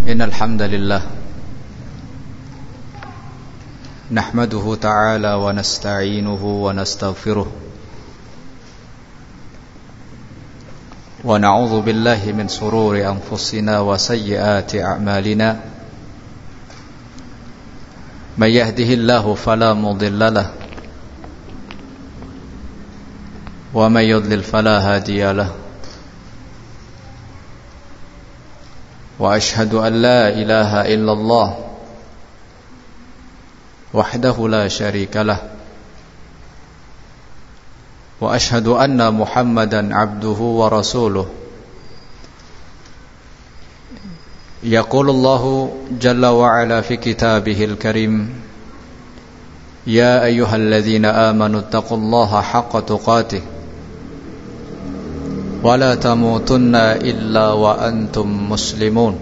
إن الحمد لله نحمده تعالى ونستعينه ونستغفره ونعوذ بالله من شرور أنفسنا وسيئات أعمالنا من يهده الله فلا مضل له ومن يضلل فلا هادي له وأشهد أن لا إله إلا الله وحده لا شريك له وأشهد أن محمدا عبده ورسوله يقول الله جل وعلا في كتابه الكريم يا أيها الذين آمنوا اتقوا الله حق تقاته ولا تموتن إلا وأنتم مسلمون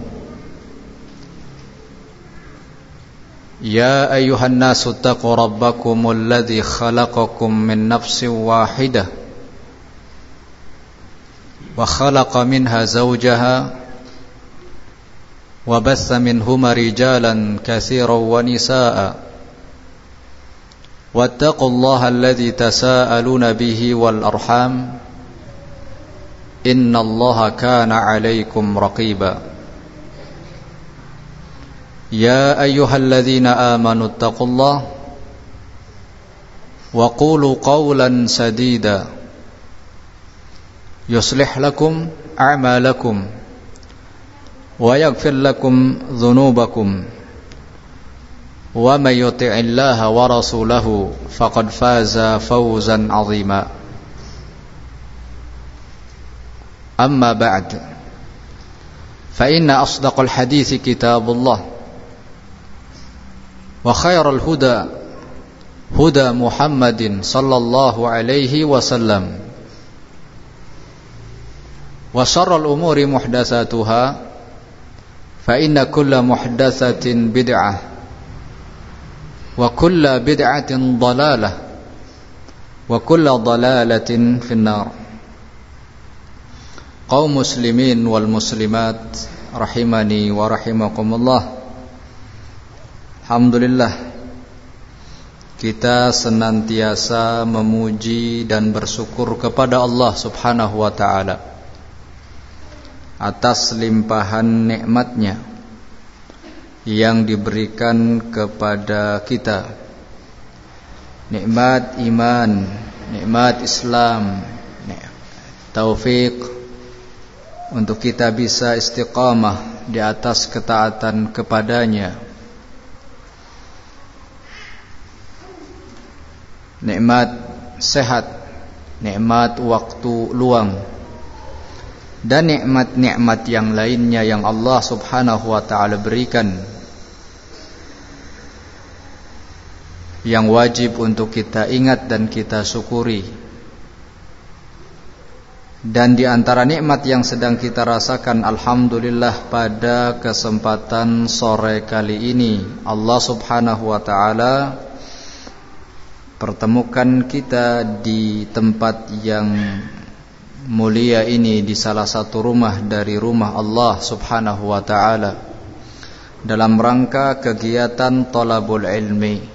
يا أيها الناس اتقوا ربكم الذي خلقكم من نفس واحدة وخلق منها زوجها وبث منهما رجالا كثيرا ونساء واتقوا الله الذي تساءلون به والأرحام إن الله كان عليكم رقيبا يا أيها الذين آمنوا اتقوا الله وقولوا قولا سديدا يصلح لكم أعمالكم ويغفر لكم ذنوبكم ومن يطع الله ورسوله فقد فاز فوزا عظيما أما بعد فإن أصدق الحديث كتاب الله وخير الهدى هدى محمد صلى الله عليه وسلم وشر الأمور محدثاتها فإن كل محدثة بدعة وكل بدعة ضلالة وكل ضلالة في النار. Kaum muslimin wal muslimat rahimani wa rahimakumullah. Alhamdulillah, kita senantiasa memuji dan bersyukur kepada Allah Subhanahu wa ta'ala atas limpahan nikmatnya yang diberikan kepada kita. Nikmat iman, nikmat Islam, taufik untuk kita bisa istiqamah di atas ketaatan kepadanya. Nikmat sehat, nikmat waktu luang, dan nikmat-nikmat yang lainnya yang Allah Subhanahu wa ta'ala berikan, yang wajib untuk kita ingat dan kita syukuri. Dan di antara nikmat yang sedang kita rasakan, alhamdulillah, pada kesempatan sore kali ini Allah Subhanahu wa ta'ala pertemukan kita di tempat yang mulia ini, di salah satu rumah dari rumah Allah Subhanahu wa ta'ala, dalam rangka kegiatan thalabul ilmi.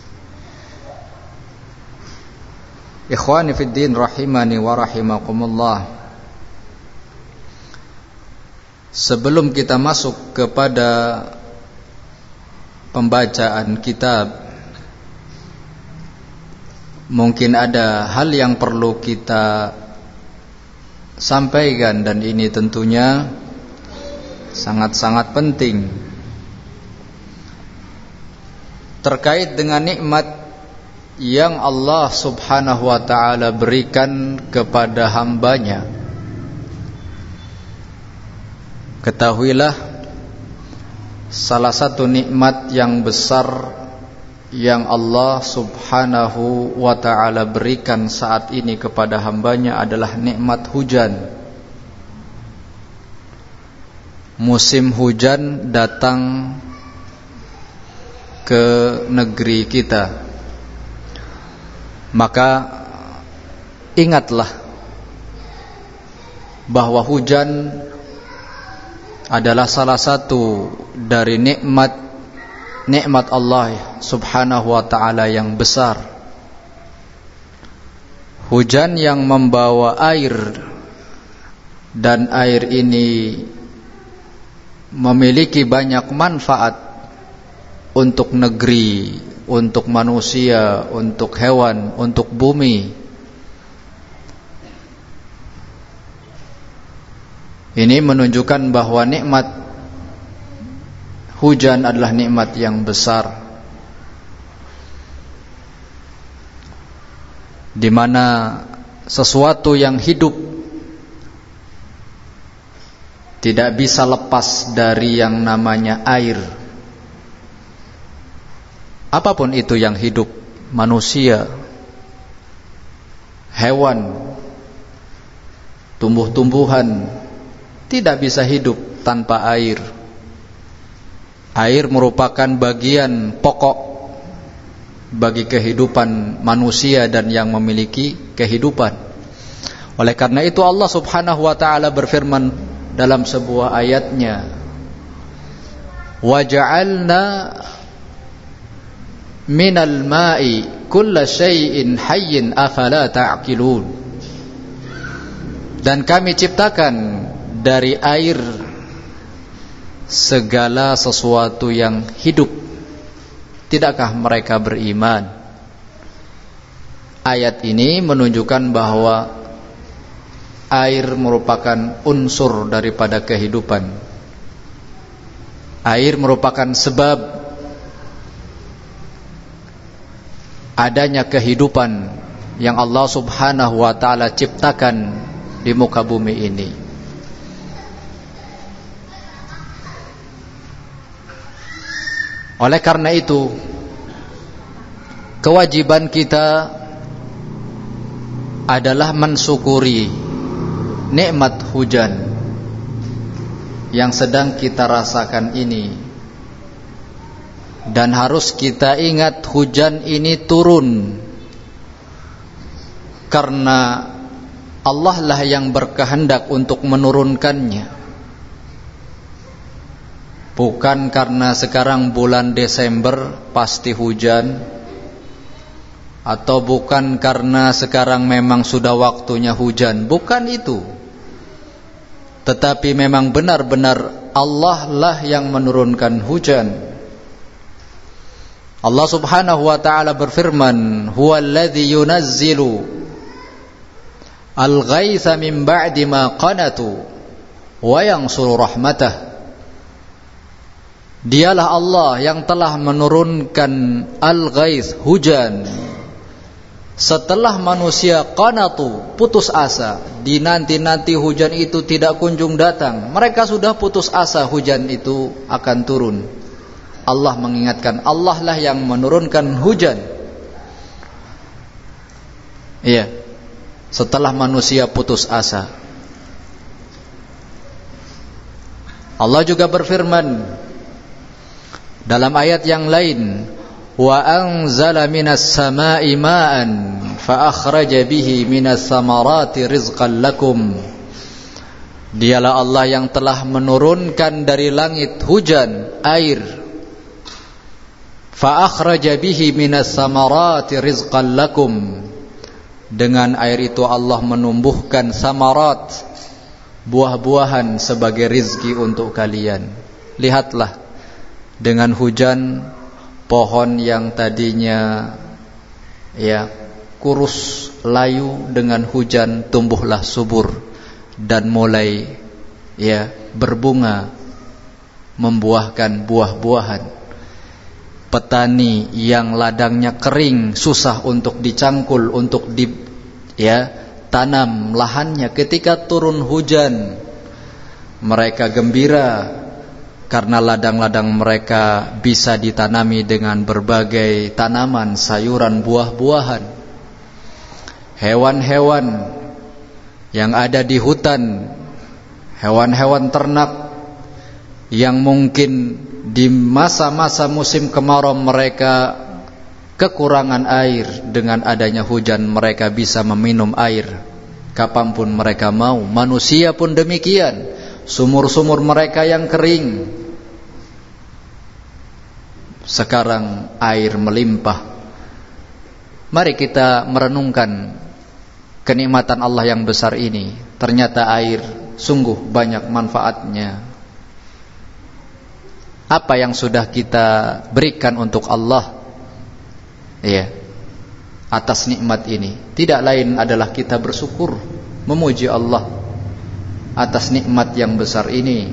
Ikhwani fid din rahimani wa rahimakumullah. Sebelum kita masuk kepada pembacaan kitab, mungkin ada hal yang perlu kita sampaikan, dan ini tentunya sangat-sangat penting terkait dengan nikmat yang Allah Subhanahu wa ta'ala berikan kepada hambanya. Ketahuilah, salah satu nikmat yang besar yang Allah Subhanahu wa ta'ala berikan saat ini kepada hambanya adalah nikmat hujan. Musim hujan datang ke negeri kita. Maka ingatlah bahwa hujan adalah salah satu dari nikmat Allah subhanahu wa ta'ala yang besar. Hujan yang membawa air, dan air ini memiliki banyak manfaat untuk negeri, untuk manusia, untuk hewan, untuk bumi. Ini menunjukkan bahwa nikmat hujan adalah nikmat yang besar, di mana sesuatu yang hidup tidak bisa lepas dari yang namanya air. Apapun itu yang hidup, manusia, hewan, tumbuh-tumbuhan, tidak bisa hidup tanpa air. Air merupakan bagian pokok bagi kehidupan manusia dan yang memiliki kehidupan. Oleh karena itu Allah subhanahu wa ta'ala berfirman dalam sebuah ayatnya, وَجَعَلْنَا مِنَ الْمَاءِ كُلَّ شَيْءٍ حَيٍّ أَفَلَا تَعْقِلُونَ. Dan kami ciptakan dari air segala sesuatu yang hidup. Tidakkah mereka beriman? Ayat ini menunjukkan bahwa air merupakan unsur daripada kehidupan. Air merupakan sebab adanya kehidupan yang Allah subhanahu wa ta'ala ciptakan di muka bumi ini. Oleh karena itu, kewajiban kita adalah mensyukuri nikmat hujan yang sedang kita rasakan ini. Dan harus kita ingat hujan ini turun karena Allah lah yang berkehendak untuk menurunkannya. Bukan karena sekarang bulan Desember pasti hujan, atau bukan karena sekarang memang sudah waktunya hujan. Bukan itu. Tetapi memang benar-benar Allah lah yang menurunkan hujan. Allah subhanahu wa ta'ala berfirman, huwallazi yunazzilu al-ghaitha min ba'di ma qanatu wa yansuru rahmatah. Dialah Allah yang telah menurunkan al-ghaith, hujan, setelah manusia qanatu, putus asa. Dinanti-nanti hujan itu tidak kunjung datang. Mereka sudah putus asa hujan itu akan turun. Allah mengingatkan, Allah lah yang menurunkan hujan. Iya, setelah manusia putus asa. Allah juga berfirman dalam ayat yang lain, wa anzala minas samaa'i ma'an fa akhraja bihi minas samarati rizqan lakum. Dialah Allah yang telah menurunkan dari langit hujan, air. Fa akhraja bihi minas samarati rizqan lakum. Dengan air itu Allah menumbuhkan samarat, buah-buahan sebagai rizki untuk kalian. Lihatlah, dengan hujan, pohon yang tadinya kurus, layu, dengan hujan tumbuhlah subur dan mulai berbunga, membuahkan buah-buahan. Petani yang ladangnya kering, susah untuk dicangkul, untuk tanam lahannya, ketika turun hujan mereka gembira karena ladang-ladang mereka bisa ditanami dengan berbagai tanaman, sayuran, buah-buahan. Hewan-hewan yang ada di hutan, hewan-hewan ternak yang mungkin di masa-masa musim kemarau mereka kekurangan air, dengan adanya hujan mereka bisa meminum air kapanpun mereka mau. Manusia pun demikian, sumur-sumur mereka yang kering. Sekarang air melimpah. Mari kita merenungkan kenikmatan Allah yang besar ini. Ternyata air sungguh banyak manfaatnya. Apa yang sudah kita berikan untuk Allah, ya, atas nikmat ini? Tidak lain adalah kita bersyukur, memuji Allah atas nikmat yang besar ini,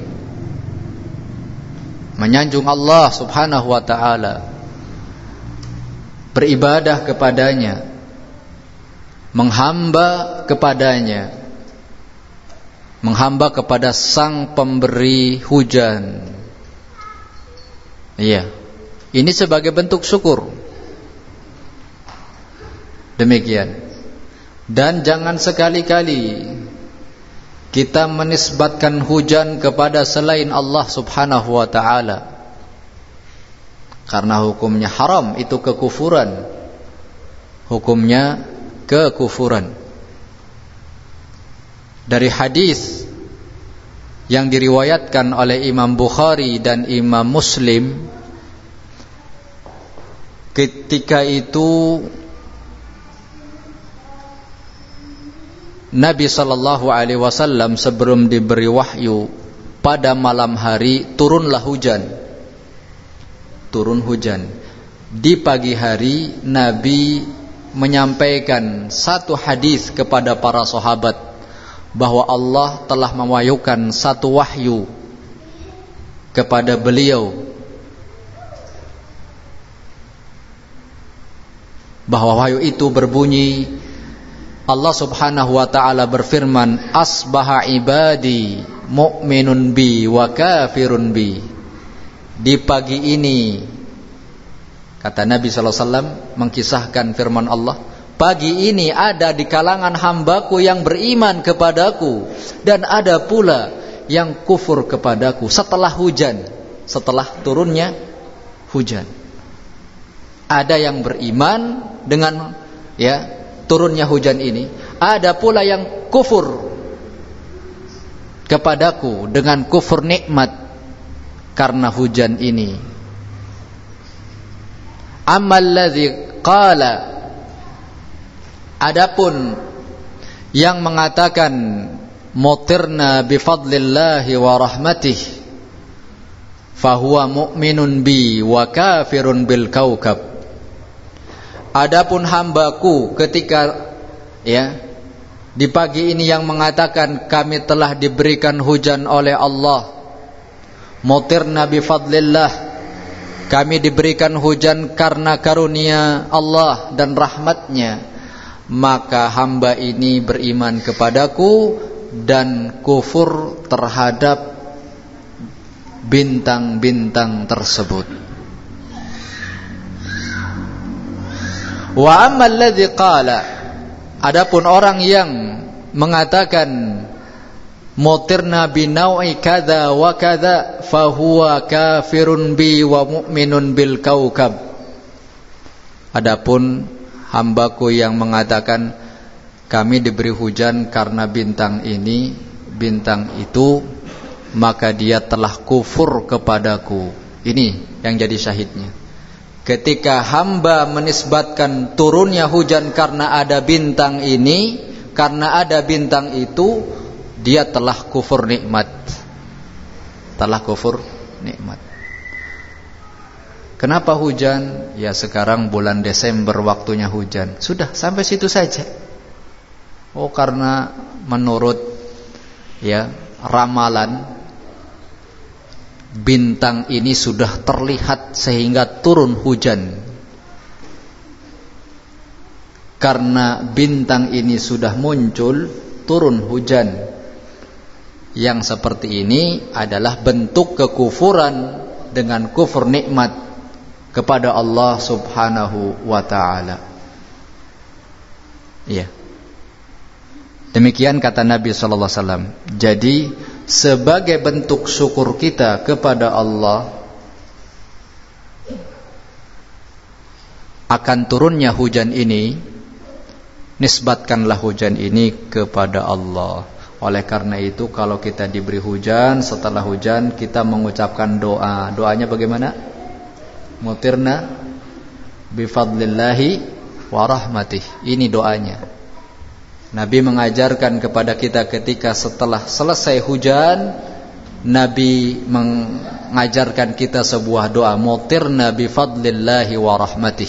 menyanjung Allah subhanahu wa ta'ala, beribadah kepadanya, menghamba kepadanya, menghamba kepada sang pemberi hujan. Iya, ini sebagai bentuk syukur. Demikian. Dan jangan sekali-kali kita menisbatkan hujan kepada selain Allah subhanahu wa ta'ala, karena hukumnya haram, itu kekufuran. Hukumnya kekufuran. Dari hadis yang diriwayatkan oleh Imam Bukhari dan Imam Muslim, ketika itu Nabi sallallahu alaihi wasallam sebelum diberi wahyu, pada malam hari turunlah hujan. Turun hujan. Di pagi hari Nabi menyampaikan satu hadis kepada para sahabat, bahwa Allah telah mewahyukan satu wahyu kepada beliau, bahwa wahyu itu berbunyi, Allah subhanahu wa ta'ala berfirman, asbaha ibadi mu'minun bi wa kafirun bi. Di pagi ini, kata Nabi sallallahu alaihi wasallam mengkisahkan firman Allah, pagi ini ada di kalangan hambaku yang beriman kepadaku, dan ada pula yang kufur kepadaku. Setelah hujan, setelah turunnya hujan, ada yang beriman dengan turunnya hujan ini, ada pula yang kufur kepadaku dengan kufur nikmat karena hujan ini. Ammal ladzi qala, adapun yang mengatakan mutirna bifadlillahi wa rahmatih, fahuwa mu'minun bi wa kafirun bil kaukab. Adapun hambaku ketika di pagi ini yang mengatakan kami telah diberikan hujan oleh Allah, mutirna bifadlillah, kami diberikan hujan karena karunia Allah dan rahmatnya, maka hamba ini beriman kepadaku dan kufur terhadap bintang-bintang tersebut. Wa ammal ladzi qala, adapun orang yang mengatakan mutirna binau'i kadza wa kadza, fahuwa kafirun bi wa mu'minun bil kaukab. Adapun hambaku yang mengatakan kami diberi hujan karena bintang ini, bintang itu, maka dia telah kufur kepadaku. Ini yang jadi syahidnya. Ketika hamba menisbatkan turunnya hujan karena ada bintang ini, karena ada bintang itu, dia telah kufur nikmat. Telah kufur nikmat. Kenapa hujan? Ya sekarang bulan Desember waktunya hujan. Sudah, sampai situ saja. Oh, karena menurut ramalan, bintang ini sudah terlihat sehingga turun hujan. Karena bintang ini sudah muncul, turun hujan. Yang seperti ini adalah bentuk kekufuran dengan kufur nikmat kepada Allah subhanahu wa ta'ala. Iya. Demikian kata Nabi sallallahu alaihi wasallam. Jadi sebagai bentuk syukur kita kepada Allah akan turunnya hujan ini, nisbatkanlah hujan ini kepada Allah. Oleh karena itu kalau kita diberi hujan, setelah hujan kita mengucapkan doa. Doanya bagaimana? Mutirna bifadlillahi wa rahmatih. Ini doanya. Nabi mengajarkan kepada kita ketika setelah selesai hujan, Nabi mengajarkan kita sebuah doa. Mutirna bifadlillahi wa rahmatih.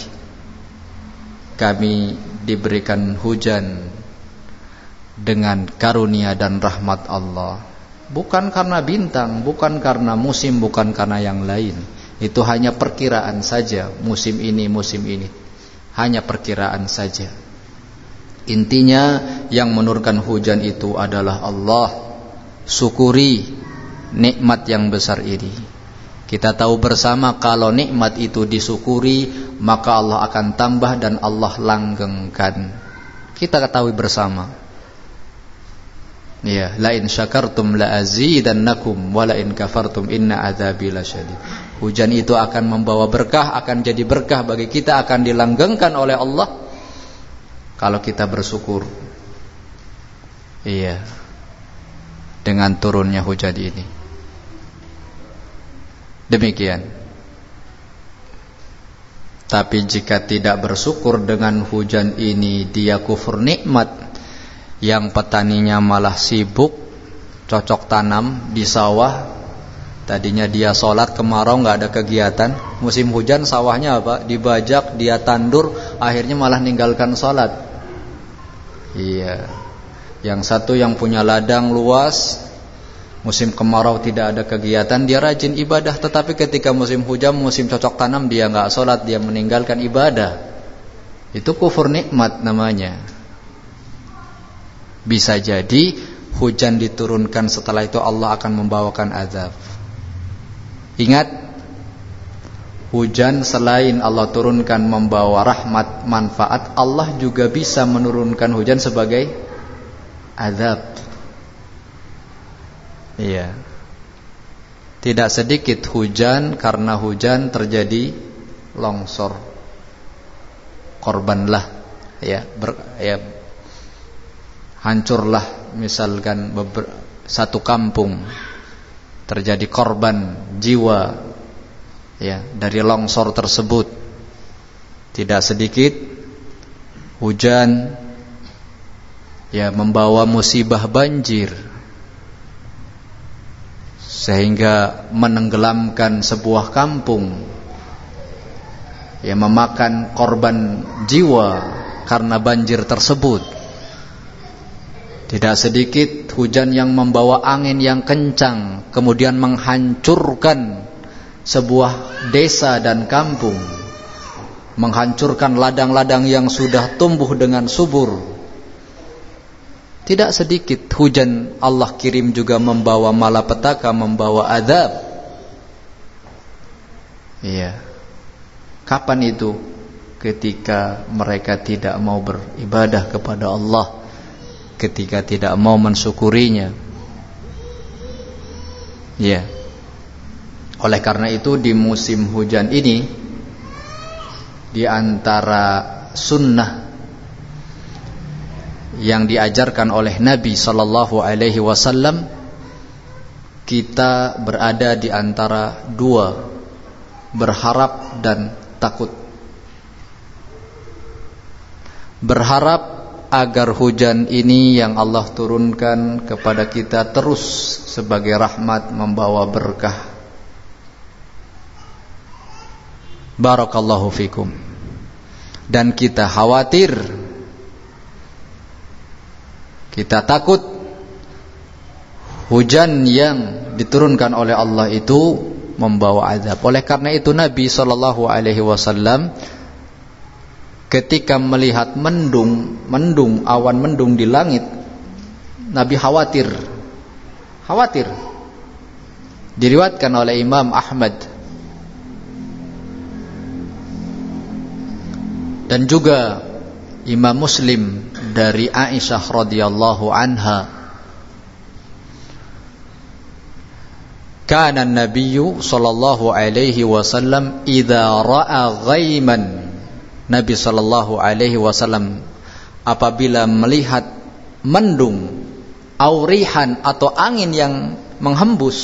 Kami diberikan hujan dengan karunia dan rahmat Allah. Bukan karena bintang, bukan karena musim, bukan karena yang lain. Itu hanya perkiraan saja. Musim ini, hanya perkiraan saja. Intinya yang menurunkan hujan itu adalah Allah. Syukuri nikmat yang besar ini. Kita tahu bersama kalau nikmat itu disyukuri, maka Allah akan tambah dan Allah langgengkan. Kita ketahui bersama. Ya, la in syakartum la azidannakum wa la in kafartum inna adzabi lasyadid. Hujan itu akan membawa berkah, akan jadi berkah bagi kita, akan dilanggengkan oleh Allah kalau kita bersyukur. Iya. Dengan turunnya hujan ini. Demikian. Tapi jika tidak bersyukur dengan hujan ini, dia kufur nikmat. Yang petaninya malah sibuk cocok tanam di sawah. Tadinya dia sholat, kemarau gak ada kegiatan. Musim hujan sawahnya apa? Dibajak, dia tandur, akhirnya malah ninggalkan sholat. Iya. Yang satu yang punya ladang luas, musim kemarau tidak ada kegiatan, dia rajin ibadah. Tetapi ketika musim hujan, musim cocok tanam, dia gak sholat, dia meninggalkan ibadah. Itu kufur nikmat namanya. Bisa jadi hujan diturunkan, setelah itu Allah akan membawakan azab. Ingat, hujan selain Allah turunkan membawa rahmat, manfaat, Allah juga bisa menurunkan hujan sebagai azab. Iya. Tidak sedikit hujan, karena hujan terjadi longsor. Korbanlah, hancurlah misalkan satu kampung, terjadi korban jiwa dari longsor tersebut. Tidak sedikit hujan membawa musibah banjir sehingga menenggelamkan sebuah kampung, memakan korban jiwa karena banjir tersebut. Tidak sedikit hujan yang membawa angin yang kencang, kemudian menghancurkan sebuah desa dan kampung, menghancurkan ladang-ladang yang sudah tumbuh dengan subur. Tidak sedikit hujan Allah kirim juga membawa malapetaka, membawa azab. Iya. Kapan itu? Ketika mereka tidak mau beribadah kepada Allah, ketika tidak mau mensyukurinya. Ya. Oleh karena itu di musim hujan ini, di antara sunnah yang diajarkan oleh Nabi sallallahu alaihi wasallam, kita berada di antara dua, berharap dan takut. Berharap agar hujan ini yang Allah turunkan kepada kita terus sebagai rahmat, membawa berkah. Barakallahu fikum. Dan kita khawatir, kita takut hujan yang diturunkan oleh Allah itu membawa azab. Oleh karena itu Nabi sallallahu alaihi wasallam ketika melihat awan mendung di langit, Nabi khawatir. Diriwayatkan oleh Imam Ahmad dan juga Imam Muslim dari Aisyah radhiyallahu anha, kana an-nabiyyu sallallahu alaihi wasallam idza ra'a ghaiman. Nabi sallallahu alaihi wasallam apabila melihat mendung aurihan atau angin yang menghembus,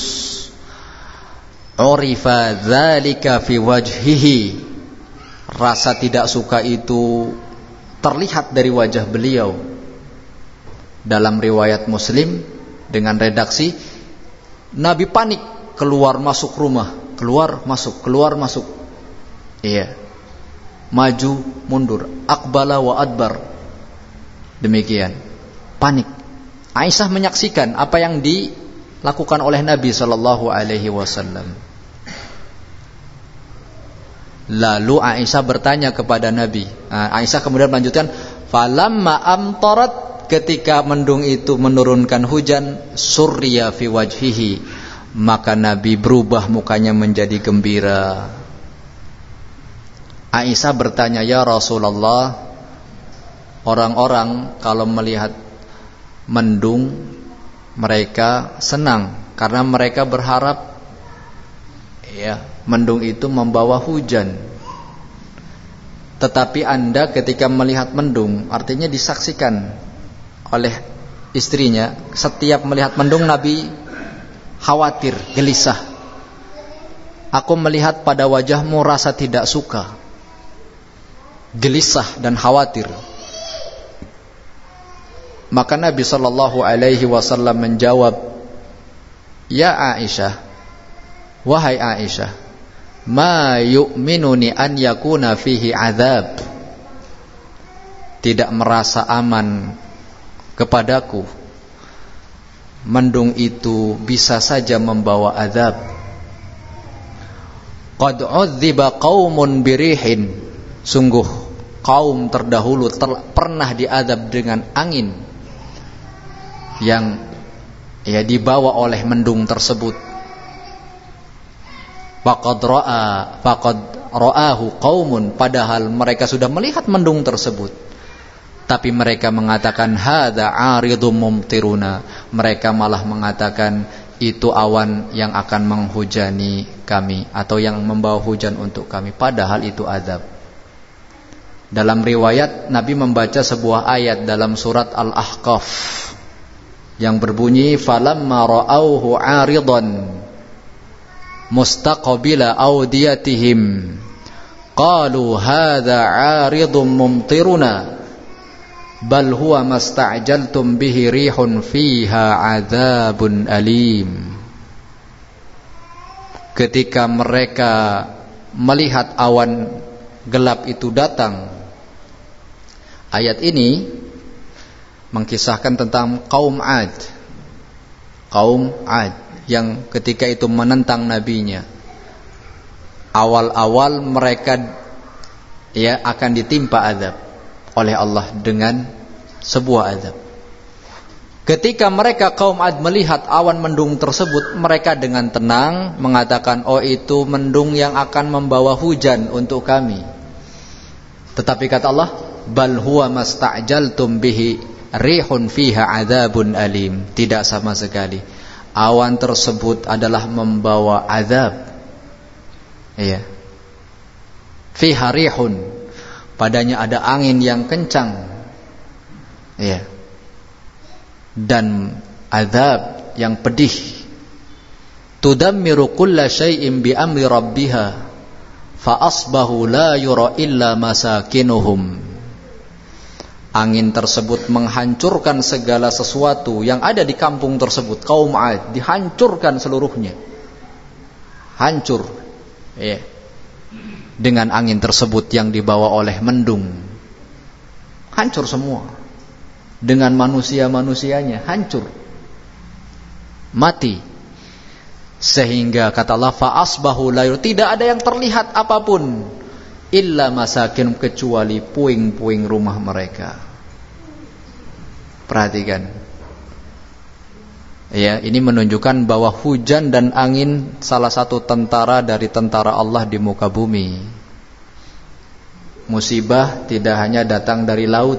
urifa dzalika fi wajhihi, rasa tidak suka itu terlihat dari wajah beliau. Dalam riwayat Muslim dengan redaksi, Nabi panik, keluar masuk rumah, keluar masuk. Iya. Maju mundur, aqbala wa adbar. Demikian. Panik. Aisyah menyaksikan apa yang dilakukan oleh Nabi sallallahu alaihi wasallam. Lalu Aisyah bertanya kepada Nabi. Aisyah kemudian melanjutkan, falamma amtarat, ketika mendung itu menurunkan hujan, surriya fi wajhihi, maka Nabi berubah mukanya menjadi gembira. Aisyah bertanya, ya Rasulullah, orang-orang kalau melihat mendung mereka senang karena mereka berharap ya mendung itu membawa hujan. Tetapi Anda ketika melihat mendung, artinya disaksikan oleh istrinya, setiap melihat mendung Nabi khawatir, gelisah. Aku melihat pada wajahmu rasa tidak suka, gelisah dan khawatir. Maka Nabi sallallahu alaihi wasallam menjawab, ya Aisyah, wahai Aisyah, ma yu'minuni an yakuna fihi azab, tidak merasa aman kepadaku mendung itu bisa saja membawa azab. Qad udziba qaumun birihin, sungguh kaum terdahulu pernah diazab dengan angin yang dibawa oleh mendung tersebut. Faqad ra'ahu qaumun, padahal mereka sudah melihat mendung tersebut, tapi mereka mengatakan hadza 'aridum mumtiruna, mereka malah mengatakan itu awan yang akan menghujani kami atau yang membawa hujan untuk kami, padahal itu azab. Dalam riwayat Nabi membaca sebuah ayat dalam surat Al-Ahqaf yang berbunyi, falamma ra'auhu 'aridan mustaqbila awdiyatihim qalu hadza 'aridum mumtiruna bal huwa masta'jaltum bihi rihun fiha 'adzabun alim. Ketika mereka melihat awan gelap itu datang, ayat ini mengkisahkan tentang kaum Ad yang ketika itu menentang nabinya. Awal-awal mereka akan ditimpa azab oleh Allah dengan sebuah azab. Ketika mereka kaum Ad melihat awan mendung tersebut, mereka dengan tenang mengatakan, oh itu mendung yang akan membawa hujan untuk kami. Tetapi kata Allah, bal huwa masta'jaltum bihi rihun fiha adzabun alim, tidak sama sekali. Awan tersebut adalah membawa azab. Fiha rihun, padanya ada angin yang kencang. Dan azab yang pedih. Tudammiru kulla syai'in bi amri rabbiha fa asbahu la yura illa masakinuhum. Angin tersebut menghancurkan segala sesuatu yang ada di kampung tersebut. Kaum Ad dihancurkan seluruhnya. Hancur. Dengan angin tersebut yang dibawa oleh mendung. Hancur semua. Dengan manusia-manusianya hancur. Mati. Sehingga kata Allah, fa asbahu la yura, tidak ada yang terlihat apapun illa masakin, kecuali puing-puing rumah mereka. Perhatikan. Ini menunjukkan bahwa hujan dan angin salah satu tentara dari tentara Allah di muka bumi. Musibah tidak hanya datang dari laut.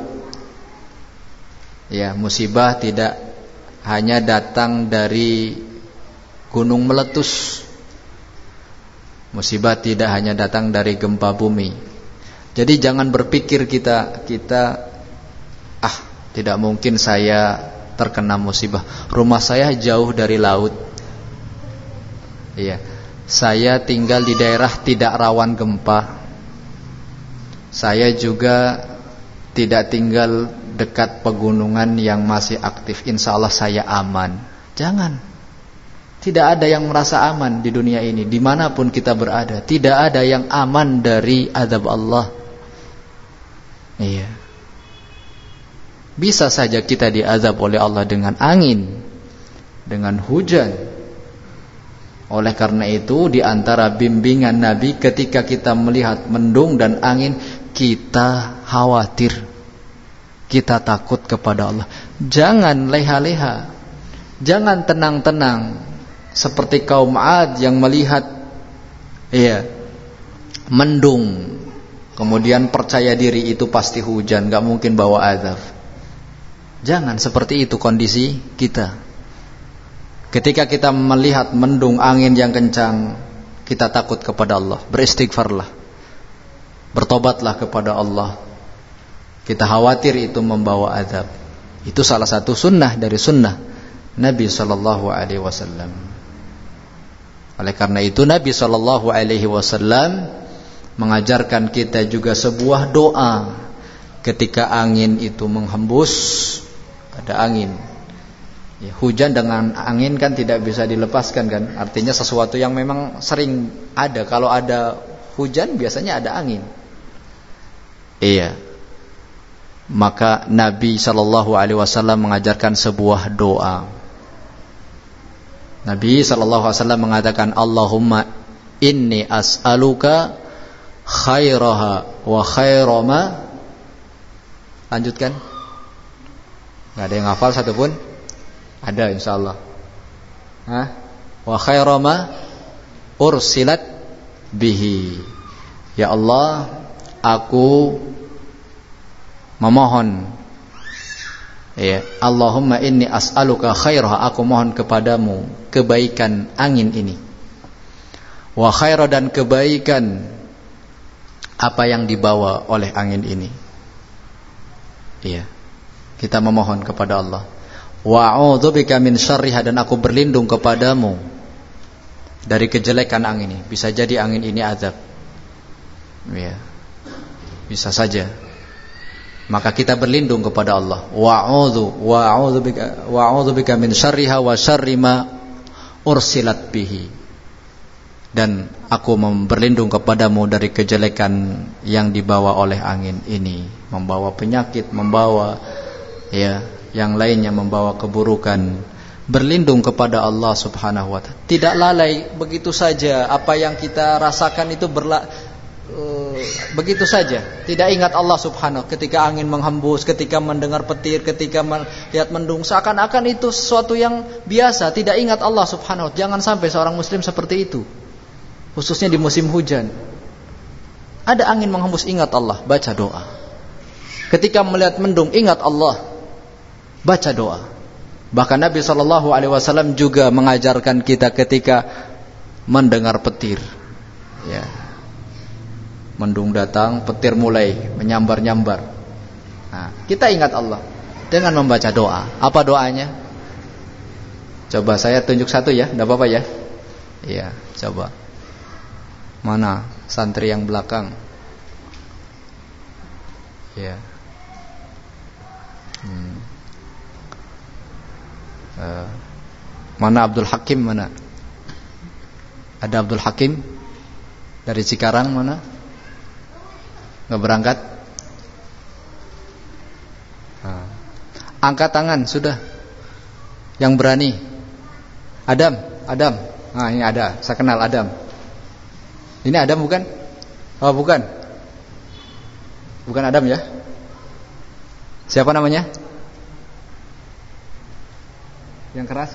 Musibah tidak hanya datang dari gunung meletus. Musibah tidak hanya datang dari gempa bumi. Jadi jangan berpikir kita tidak mungkin saya terkena musibah. Rumah saya jauh dari laut. Iya. Saya tinggal di daerah tidak rawan gempa. Saya juga tidak tinggal dekat pegunungan yang masih aktif. Insya Allah saya aman. Jangan. Tidak ada yang merasa aman di dunia ini, dimanapun kita berada. Tidak ada yang aman dari azab Allah. Iya. Bisa saja kita diazab oleh Allah dengan angin, dengan hujan. Oleh karena itu, di antara bimbingan Nabi ketika kita melihat mendung dan angin, kita khawatir, kita takut kepada Allah. Jangan leha-leha, jangan tenang-tenang seperti kaum 'Ad yang melihat mendung, kemudian percaya diri itu pasti hujan, gak mungkin bawa azab. Jangan seperti itu kondisi kita. Ketika kita melihat mendung, angin yang kencang, kita takut kepada Allah, beristighfarlah, bertobatlah kepada Allah. Kita khawatir itu membawa azab. Itu salah satu sunnah dari sunnah Nabi sallallahu alaihi wasallam. Oleh karena itu Nabi sallallahu alaihi wasallam mengajarkan kita juga sebuah doa ketika angin itu menghembus, ada angin. Ya, hujan dengan angin kan tidak bisa dilepaskan kan. Artinya sesuatu yang memang sering ada. Kalau ada hujan biasanya ada angin. Iya. Maka Nabi sallallahu alaihi wasallam mengajarkan sebuah doa. Nabi sallallahu alaihi wasallam mengatakan, Allahumma inni as'aluka khairaha wa khairama. Lanjutkan. Gak ada yang hafal satupun? Ada insyaallah. Wa khairama ursilat bihi. Ya Allah, aku memohon, Allahumma inni as'aluka khairah, aku mohon kepadamu kebaikan angin ini. Wa khairah, dan kebaikan apa yang dibawa oleh angin ini. Iya. Kita memohon kepada Allah. Wa a'udzubika min syarriha, dan aku berlindung kepadamu dari kejelekan angin ini. Bisa jadi angin ini azab. Ya. Bisa saja. Maka kita berlindung kepada Allah. Wa a'udzubika min syarriha wa syarri ma ursilat bihi. Dan aku berlindung kepadamu dari kejelekan yang dibawa oleh angin ini, membawa penyakit, membawa yang lainnya, membawa keburukan. Berlindung kepada Allah subhanahu wa ta'ala. Tidak lalai begitu saja. Apa yang kita rasakan itu begitu saja. Tidak ingat Allah subhanahu. Ketika angin menghembus, ketika mendengar petir, ketika melihat mendung, seakan-akan itu sesuatu yang biasa. Tidak ingat Allah subhanahu. Jangan sampai seorang muslim seperti itu, khususnya di musim hujan. Ada angin menghembus, ingat Allah, baca doa. Ketika melihat mendung, ingat Allah, baca doa. Bahkan Nabi SAW juga mengajarkan kita ketika mendengar petir, mendung datang, petir mulai menyambar-nyambar. Nah, kita ingat Allah dengan membaca doa. Apa doanya? Coba saya tunjuk satu ya, tidak apa-apa ya? Iya, coba. Mana santri yang belakang? Ya. Mana Abdul Hakim, mana? Ada Abdul Hakim dari Cikarang, mana? Nggak berangkat? Angkat tangan sudah. Yang berani. Adam. Nah, ini ada. Saya kenal Adam. Ini Adam bukan? Oh, bukan. Bukan Adam ya? Siapa namanya? Yang keras?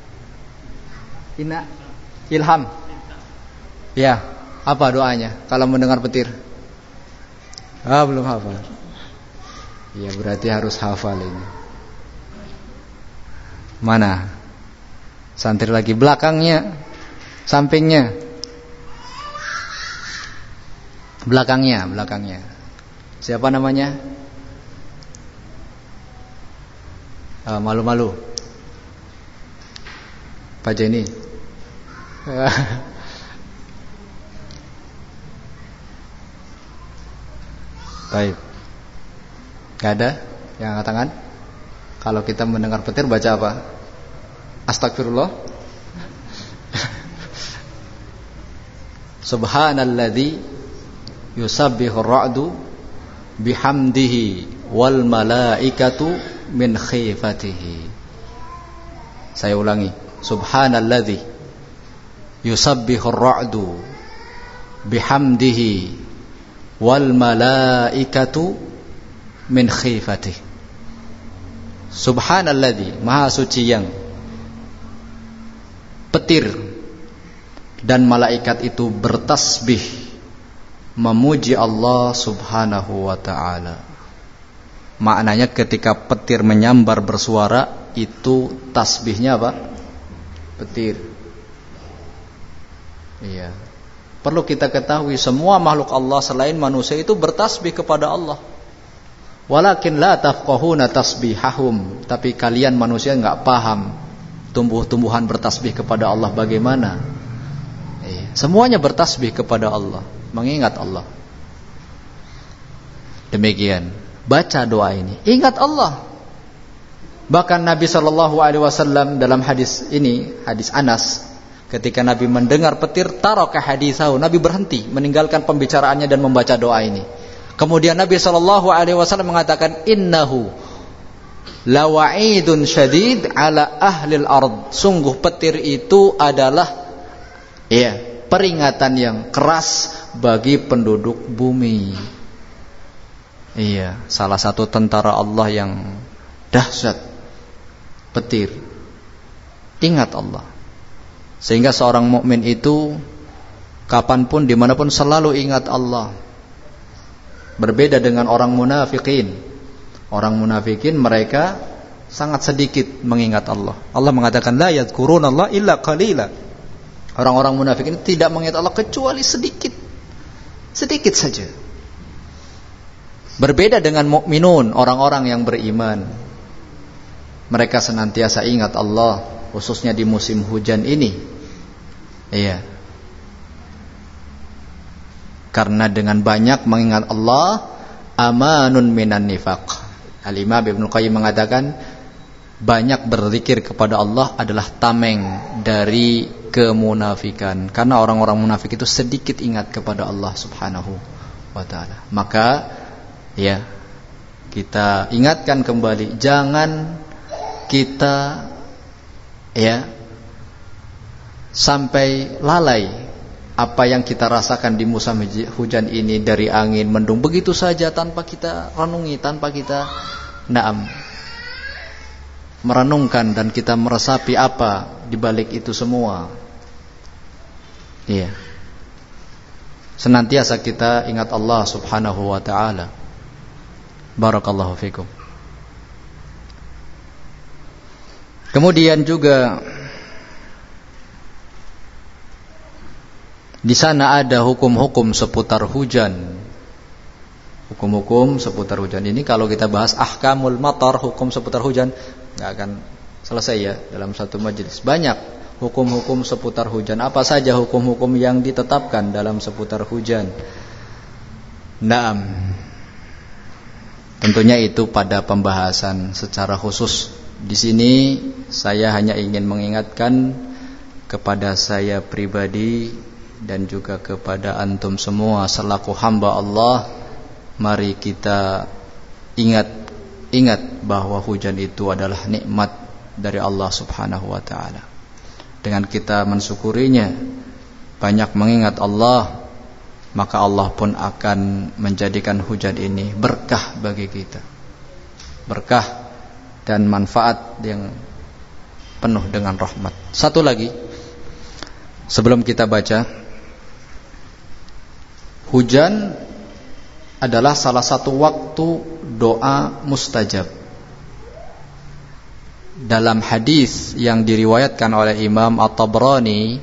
Ilham. Ya, apa doanya kalau mendengar petir? Belum hafal. Ya, berarti harus hafal ini. Mana? Santri lagi belakangnya, sampingnya. Belakangnya. Siapa namanya? Malu-malu. Pak Jenny. Baik. Gak ada yang angkat tangan? Kalau kita mendengar petir baca apa? Astagfirullah. Subhanalladzi yusabbihur ra'du bihamdihi wal malaikatu min khifatihi. Saya ulangi. Subhanalladzi yusabbihur ra'du bihamdihi wal malaikatu min khifatihi. Subhanalladzi, maha suci yang petir dan malaikat itu bertasbih memuji Allah Subhanahu wa ta'ala. Maknanya ketika petir menyambar bersuara, itu tasbihnya apa? Petir. Iya. Perlu kita ketahui semua makhluk Allah selain manusia itu bertasbih kepada Allah. Walakin la tafqahuna tasbihahum, tapi kalian manusia enggak paham tumbuh-tumbuhan bertasbih kepada Allah bagaimana. Semuanya bertasbih kepada Allah, mengingat Allah. Demikian, baca doa ini, ingat Allah. Bahkan Nabi SAW dalam hadis ini, hadis Anas, ketika Nabi mendengar petir, taraka hadithahu, Nabi berhenti meninggalkan pembicaraannya dan membaca doa ini. Kemudian Nabi SAW mengatakan, innahu lawa'idun syadid ala ahlil ard. Sungguh petir itu adalah peringatan yang keras bagi penduduk bumi. Iya, salah satu tentara Allah yang dahsyat, petir. Ingat Allah. Sehingga seorang mukmin itu kapanpun, dimanapun selalu ingat Allah. Berbeda dengan orang munafikin. Orang munafikin mereka sangat sedikit mengingat Allah. Allah mengatakan la yadhkurunallah illa qalila. Orang-orang munafik ini tidak mengingat Allah kecuali sedikit. Sedikit saja. Berbeda dengan mukminun, orang-orang yang beriman. Mereka senantiasa ingat Allah, khususnya di musim hujan ini. Iya. Karena dengan banyak mengingat Allah, amanun minan nifaq. Al-Imam Ibnu Qayyim mengatakan, banyak berzikir kepada Allah adalah tameng dari kemunafikan. Karena orang-orang munafik itu sedikit ingat kepada Allah Subhanahu wa ta'ala. Maka kita ingatkan kembali, jangan kita sampai lalai apa yang kita rasakan di musim hujan ini, dari angin, mendung, begitu saja tanpa kita renungi, tanpa kita merenungkan dan kita meresapi apa di balik itu semua. Iya. Senantiasa kita ingat Allah Subhanahu wa ta'ala. Barakallahu fikum. Kemudian juga di sana ada hukum-hukum seputar hujan. Hukum-hukum seputar hujan ini kalau kita bahas ahkamul matar, hukum seputar hujan, enggak akan selesai ya dalam satu majelis. Banyak hukum-hukum seputar hujan. Apa saja hukum-hukum yang ditetapkan dalam seputar hujan? Naam. Tentunya itu pada pembahasan secara khusus. Di sini saya hanya ingin mengingatkan kepada saya pribadi dan juga kepada antum semua selaku hamba Allah, mari kita ingat bahwa hujan itu adalah nikmat dari Allah Subhanahu wa ta'ala. Dengan kita mensyukurinya, banyak mengingat Allah, maka Allah pun akan menjadikan hujan ini berkah bagi kita. Berkah dan manfaat yang penuh dengan rahmat. Satu lagi sebelum kita baca, hujan adalah salah satu waktu doa mustajab. Dalam hadis yang diriwayatkan oleh Imam At-Tabrani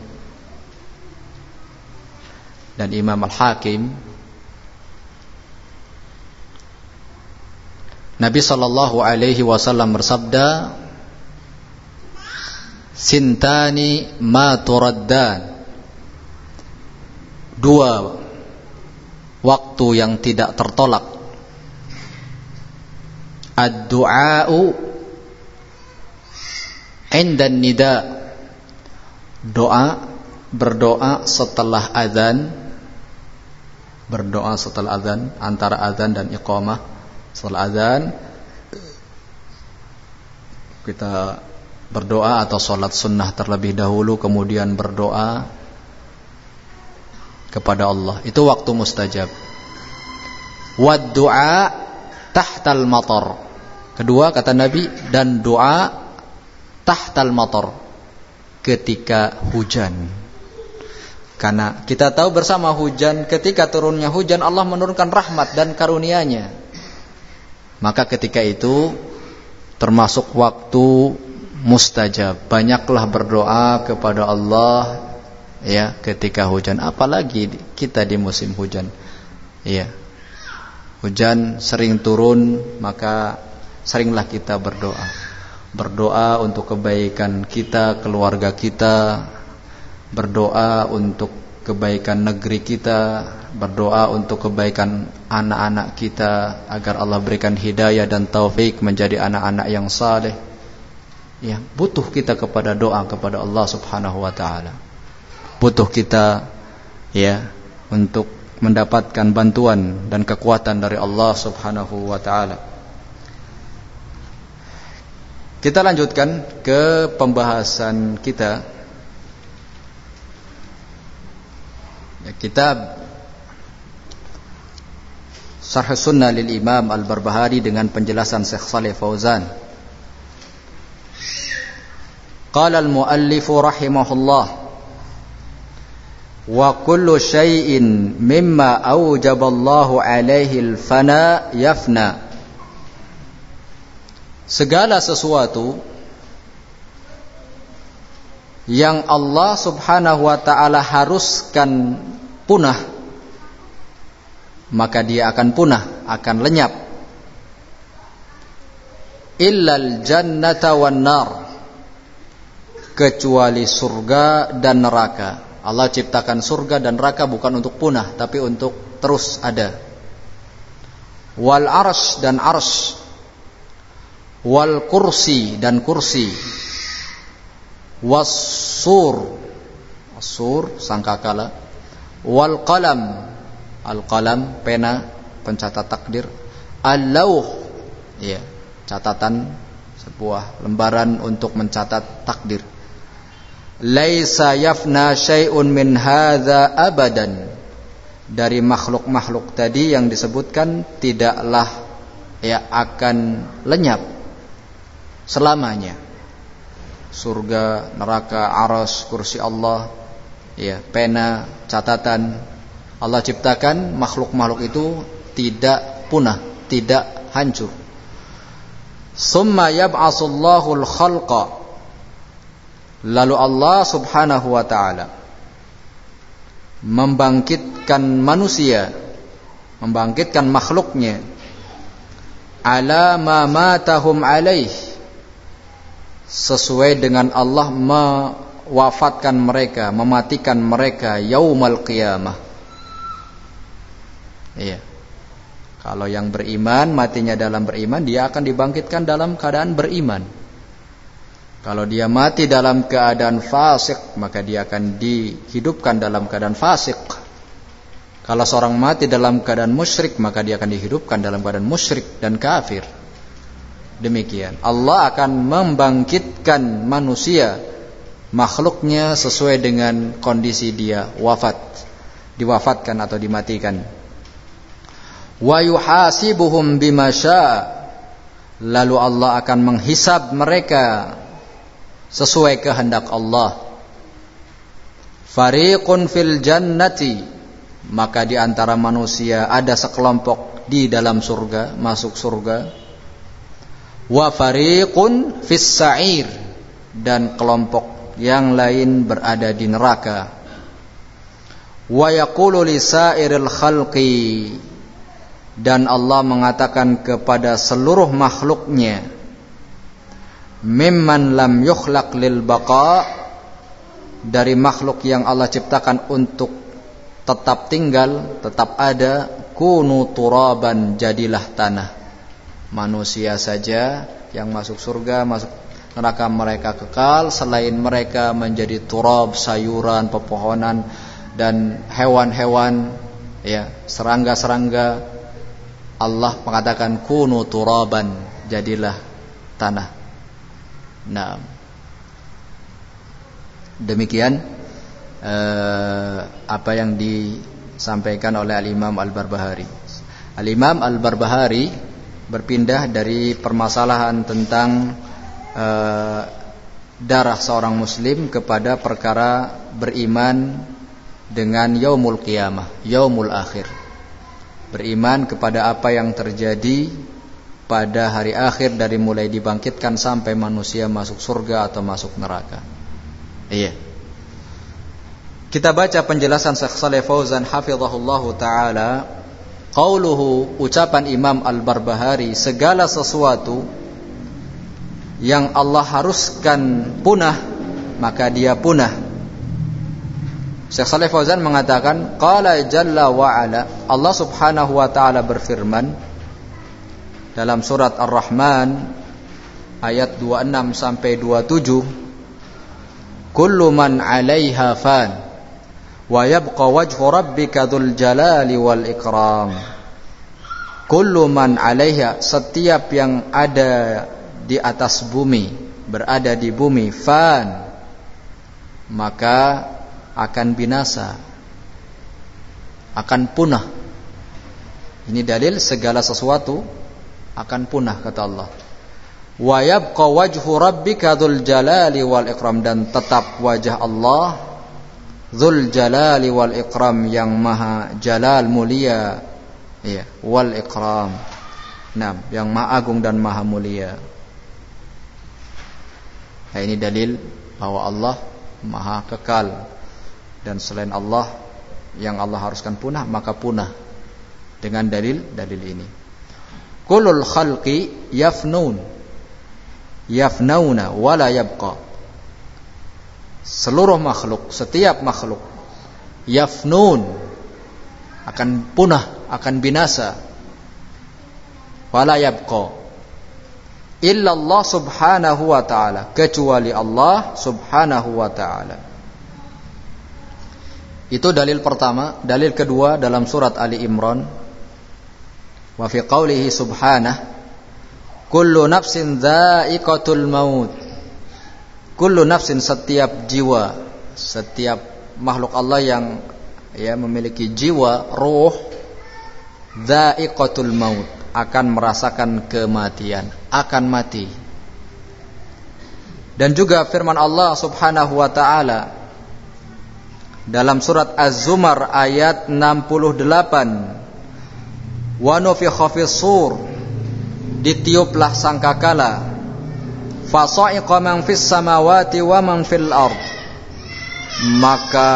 dan Imam Al-Hakim Nabi sallallahu alaihi wasallam bersabda, "Sintani ma turaddan." Dua waktu yang tidak tertolak. Ad-du'a'u 'inda nida. Berdoa setelah azan. Berdoa setelah azan, antara azan dan iqamah. Setelah azan kita berdoa atau sholat sunnah terlebih dahulu, kemudian berdoa kepada Allah. Itu waktu mustajab. Wad du'a tahtal matar. Kedua kata Nabi, dan doa tahtal matar, ketika hujan. Karena kita tahu bersama hujan, ketika turunnya hujan Allah menurunkan rahmat dan karunia-Nya. Maka ketika itu termasuk waktu mustajab. Banyaklah berdoa kepada Allah ya ketika hujan, apalagi kita di musim hujan. Ya. Hujan sering turun, maka seringlah kita berdoa. Berdoa untuk kebaikan kita, keluarga kita, berdoa untuk kebaikan negeri kita, berdoa untuk kebaikan anak-anak kita, agar Allah berikan hidayah dan taufik menjadi anak-anak yang saleh. Ya, butuh kita kepada doa kepada Allah Subhanahu wa taala. Butuh kita ya untuk mendapatkan bantuan dan kekuatan dari Allah Subhanahu wa taala. Kita lanjutkan ke pembahasan kita. Kitab Syarh Sunnah lil Imam Al-Barbahari dengan penjelasan Syekh Shalih Fauzan. Qala al-muallif rahimahullah, wa kullu syai'in mimma aujaballahu alaihi al-fana yafna. Segala sesuatu yang Allah Subhanahu wa ta'ala haruskan punah, maka dia akan punah, akan lenyap. Illal jannata wan nar, kecuali surga dan neraka. Allah ciptakan surga dan neraka bukan untuk punah, tapi untuk terus ada. Wal arsy dan arsy, wal kursi dan kursi, was-sur, as-sur sangkakala, wal qalam, al-qalam pena pencatat takdir, al-lauh ya catatan, sebuah lembaran untuk mencatat takdir. Laisa yafna syai'un min hadza abadan, dari makhluk-makhluk tadi yang disebutkan tidaklah ya akan lenyap selamanya. Surga, neraka, arsy, kursi Allah, ya, pena, catatan. Allah ciptakan makhluk-makhluk itu tidak punah, tidak hancur. Summa yab'atsullahu al-khalqa, lalu Allah Subhanahu wa ta'ala membangkitkan manusia, membangkitkan makhluknya, ala ma matahum alaih, sesuai dengan Allah mewafatkan mereka, mematikan mereka yaumal qiyamah. Iya. Kalau yang beriman matinya dalam beriman, dia akan dibangkitkan dalam keadaan beriman. Kalau dia mati dalam keadaan fasik, maka dia akan dihidupkan dalam keadaan fasik. Kalau seorang mati dalam keadaan musyrik, maka dia akan dihidupkan dalam keadaan musyrik dan kafir. Demikian Allah akan membangkitkan manusia, makhluknya, sesuai dengan kondisi dia wafat, diwafatkan atau dimatikan. Wa yuhasibuhum bima syaa, lalu Allah akan menghisab mereka sesuai kehendak Allah. Fariqun fil jannati, maka di antara manusia ada sekelompok di dalam surga, masuk surga. Wa fariqun fis sa'ir, dan kelompok yang lain berada di neraka. Wa yaqulu li sa'iril khalqi, Dan Allah mengatakan kepada seluruh makhluknya, mimman lam yukhlaq lil baqa, dari makhluk yang Allah ciptakan untuk tetap tinggal, tetap ada, kunu turaban, jadilah tanah. Manusia saja yang masuk surga, masuk neraka mereka kekal, selain mereka menjadi turab, sayuran, pepohonan dan hewan-hewan, ya, serangga-serangga. Allah mengatakan kunu turaban, jadilah tanah. Nah, demikian apa yang disampaikan oleh Al-Imam Al-Barbahari. Al-Imam Al-Barbahari berpindah dari permasalahan tentang darah seorang muslim kepada perkara beriman dengan yaumul qiyamah, yaumul akhir. Beriman kepada apa yang terjadi pada hari akhir, dari mulai dibangkitkan sampai manusia masuk surga atau masuk neraka. Iya. Kita baca penjelasan Syekh Shalih Fauzan hafizahullahu taala, qauluhu, ucapan Imam Al-Barbahari, segala sesuatu yang Allah haruskan punah maka dia punah. Syekh Shalih Fauzan mengatakan, qala jalla wa ala, Allah Subhanahu wa taala berfirman dalam surat Ar-Rahman ayat 26 sampai 27, kullu man 'alaiha fan wa yabqa wajhu rabbika dzul jalali wal ikram. Kullu man 'alaiha, setiap yang ada di atas bumi, berada di bumi, fan, maka akan binasa, akan punah. Ini dalil segala sesuatu akan punah, kata Allah. Wa yabqa wajhu rabbika dzul jalali wal ikram, dan tetap wajah Allah dzul jalali wal ikram, yang maha jalal, mulia, ya, wal ikram, nah, yang maha agung dan maha mulia. Nah, ini dalil bahwa Allah maha kekal, dan selain Allah yang Allah haruskan punah maka punah dengan dalil-dalil ini. Kullul khalqi yafnauna wala yabqa. Seluruh makhluk, setiap makhluk, yafnun, akan punah, akan binasa, wala yabqa illa Allah subhanahu wa ta'ala, kecuali Allah subhanahu wa ta'ala. Itu dalil pertama. Dalil kedua dalam surat Ali Imran, wa fi qawlihi subhanah, kullu nafsin dha'iqatul maut. Kullu nafsin, setiap jiwa, setiap makhluk Allah yang memiliki jiwa, ruh, dha'iqatul maut, akan merasakan kematian, akan mati. Dan juga firman Allah subhanahu wa ta'ala dalam surat Az-Zumar ayat 68, wa nufikha fis-sur, ditiuplah sangkakala, fa sa'iqa man fis samawati wa man fil ard, maka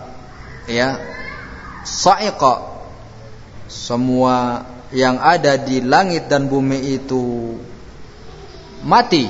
sa'iqa, semua yang ada di langit dan bumi itu mati,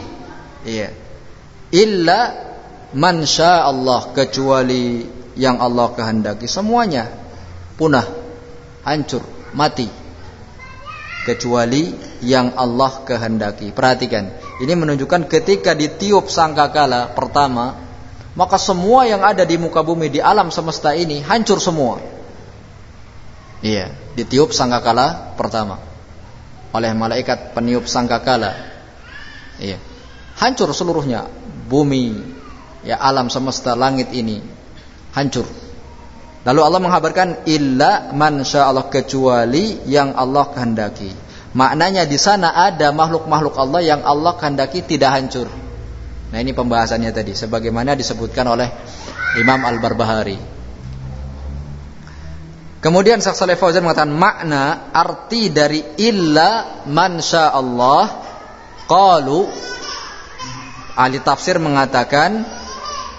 illa man syaa Allah, kecuali yang Allah kehendaki, semuanya punah, hancur, mati, kecuali yang Allah kehendaki. Perhatikan, ini menunjukkan ketika ditiup sangkakala pertama, maka semua yang ada di muka bumi, di alam semesta ini hancur semua. Iya, ditiup sangkakala pertama oleh malaikat peniup sangkakala. Iya, hancur seluruhnya, bumi, alam semesta, langit ini hancur. Lalu Allah menghabarkan illa man sya'allah, kecuali yang Allah kehendaki. Maknanya di sana ada makhluk-makhluk Allah yang Allah kehendaki tidak hancur. Nah, ini pembahasannya tadi sebagaimana disebutkan oleh Imam Al-Barbahari. Kemudian Syekh Shalih Fauzan mengatakan makna arti dari illa man sya'allah, qalu, ahli tafsir mengatakan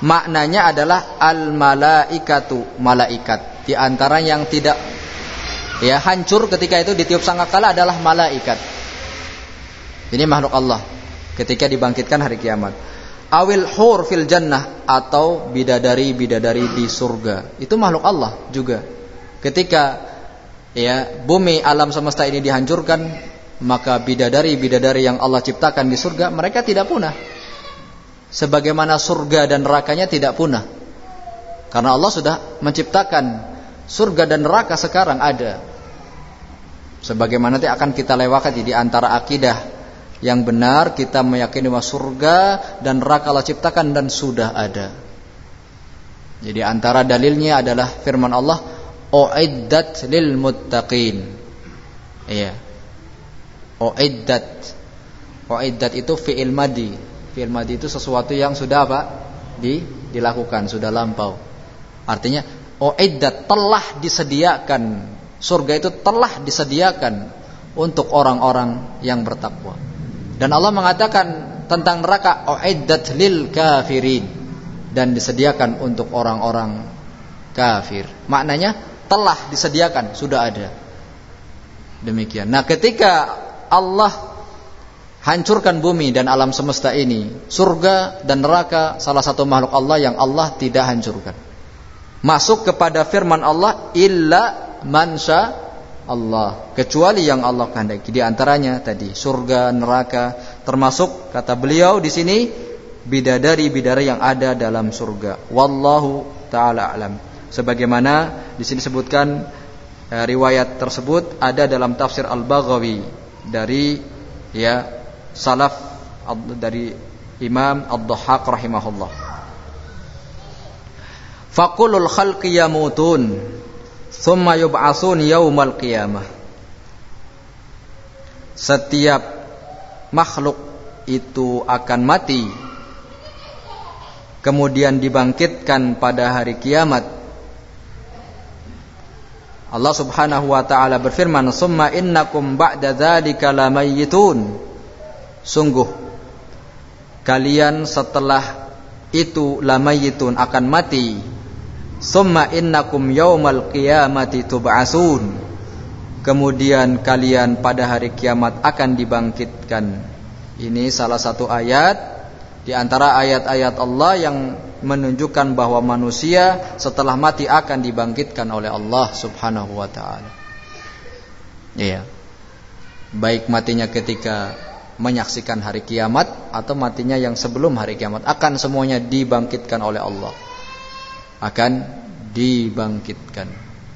maknanya adalah al-malaikatu, malaikat. Di antara yang tidak ya hancur ketika itu ditiup sangkakala adalah malaikat. Ini makhluk Allah ketika dibangkitkan hari kiamat. Awil hur fil jannah, atau bidadari-bidadari di surga. Itu makhluk Allah juga. Ketika ya bumi alam semesta ini dihancurkan, maka bidadari-bidadari yang Allah ciptakan di surga mereka tidak punah. Sebagaimana surga dan nerakanya tidak punah. Karena Allah sudah menciptakan surga dan neraka sekarang ada. Sebagaimana nanti akan kita lewati di antara akidah yang benar, kita meyakini bahwa surga dan neraka Allah ciptakan dan sudah ada. Jadi antara dalilnya adalah firman Allah, uiddat lil muttaqin. Iya. Uiddat. Uiddat itu fi'il madi. Fi'il madi itu sesuatu yang sudah apa? Dilakukan, sudah lampau. Artinya uiddat, telah disediakan. Surga itu telah disediakan untuk orang-orang yang bertakwa. Dan Allah mengatakan tentang neraka, uiddat lil kafirin, dan disediakan untuk orang-orang kafir. Maknanya telah disediakan, sudah ada. Demikian. Nah, ketika Allah hancurkan bumi dan alam semesta ini, surga dan neraka salah satu makhluk Allah yang Allah tidak hancurkan. Masuk kepada firman Allah, illa man sya Allah, kecuali yang Allah kehendaki. Di antaranya tadi surga, neraka, termasuk kata beliau di sini bidadari-bidadari yang ada dalam surga. Wallahu taala alam. Sebagaimana di sini disebutkan riwayat tersebut ada dalam tafsir Al-Baghawi dari ya salaf dari Imam Ad-Dhahhak rahimahullah. Faqulul khalqi yamutun thumma yub'atsun yaumal qiyamah. Setiap makhluk itu akan mati, kemudian dibangkitkan pada hari kiamat. Allah Subhanahu wa taala berfirman, "Summa innakum ba'da dzalika lamayyitun." Sungguh kalian setelah itu lamayyitun, akan mati. Summa innakum yaumal qiyamati tub'atsun. Kemudian kalian pada hari kiamat akan dibangkitkan. Ini salah satu ayat di antara ayat-ayat Allah yang menunjukkan bahwa manusia setelah mati akan dibangkitkan oleh Allah Subhanahu wa taala. Iya. Baik matinya ketika menyaksikan hari kiamat atau matinya yang sebelum hari kiamat, akan semuanya dibangkitkan oleh Allah. Akan dibangkitkan.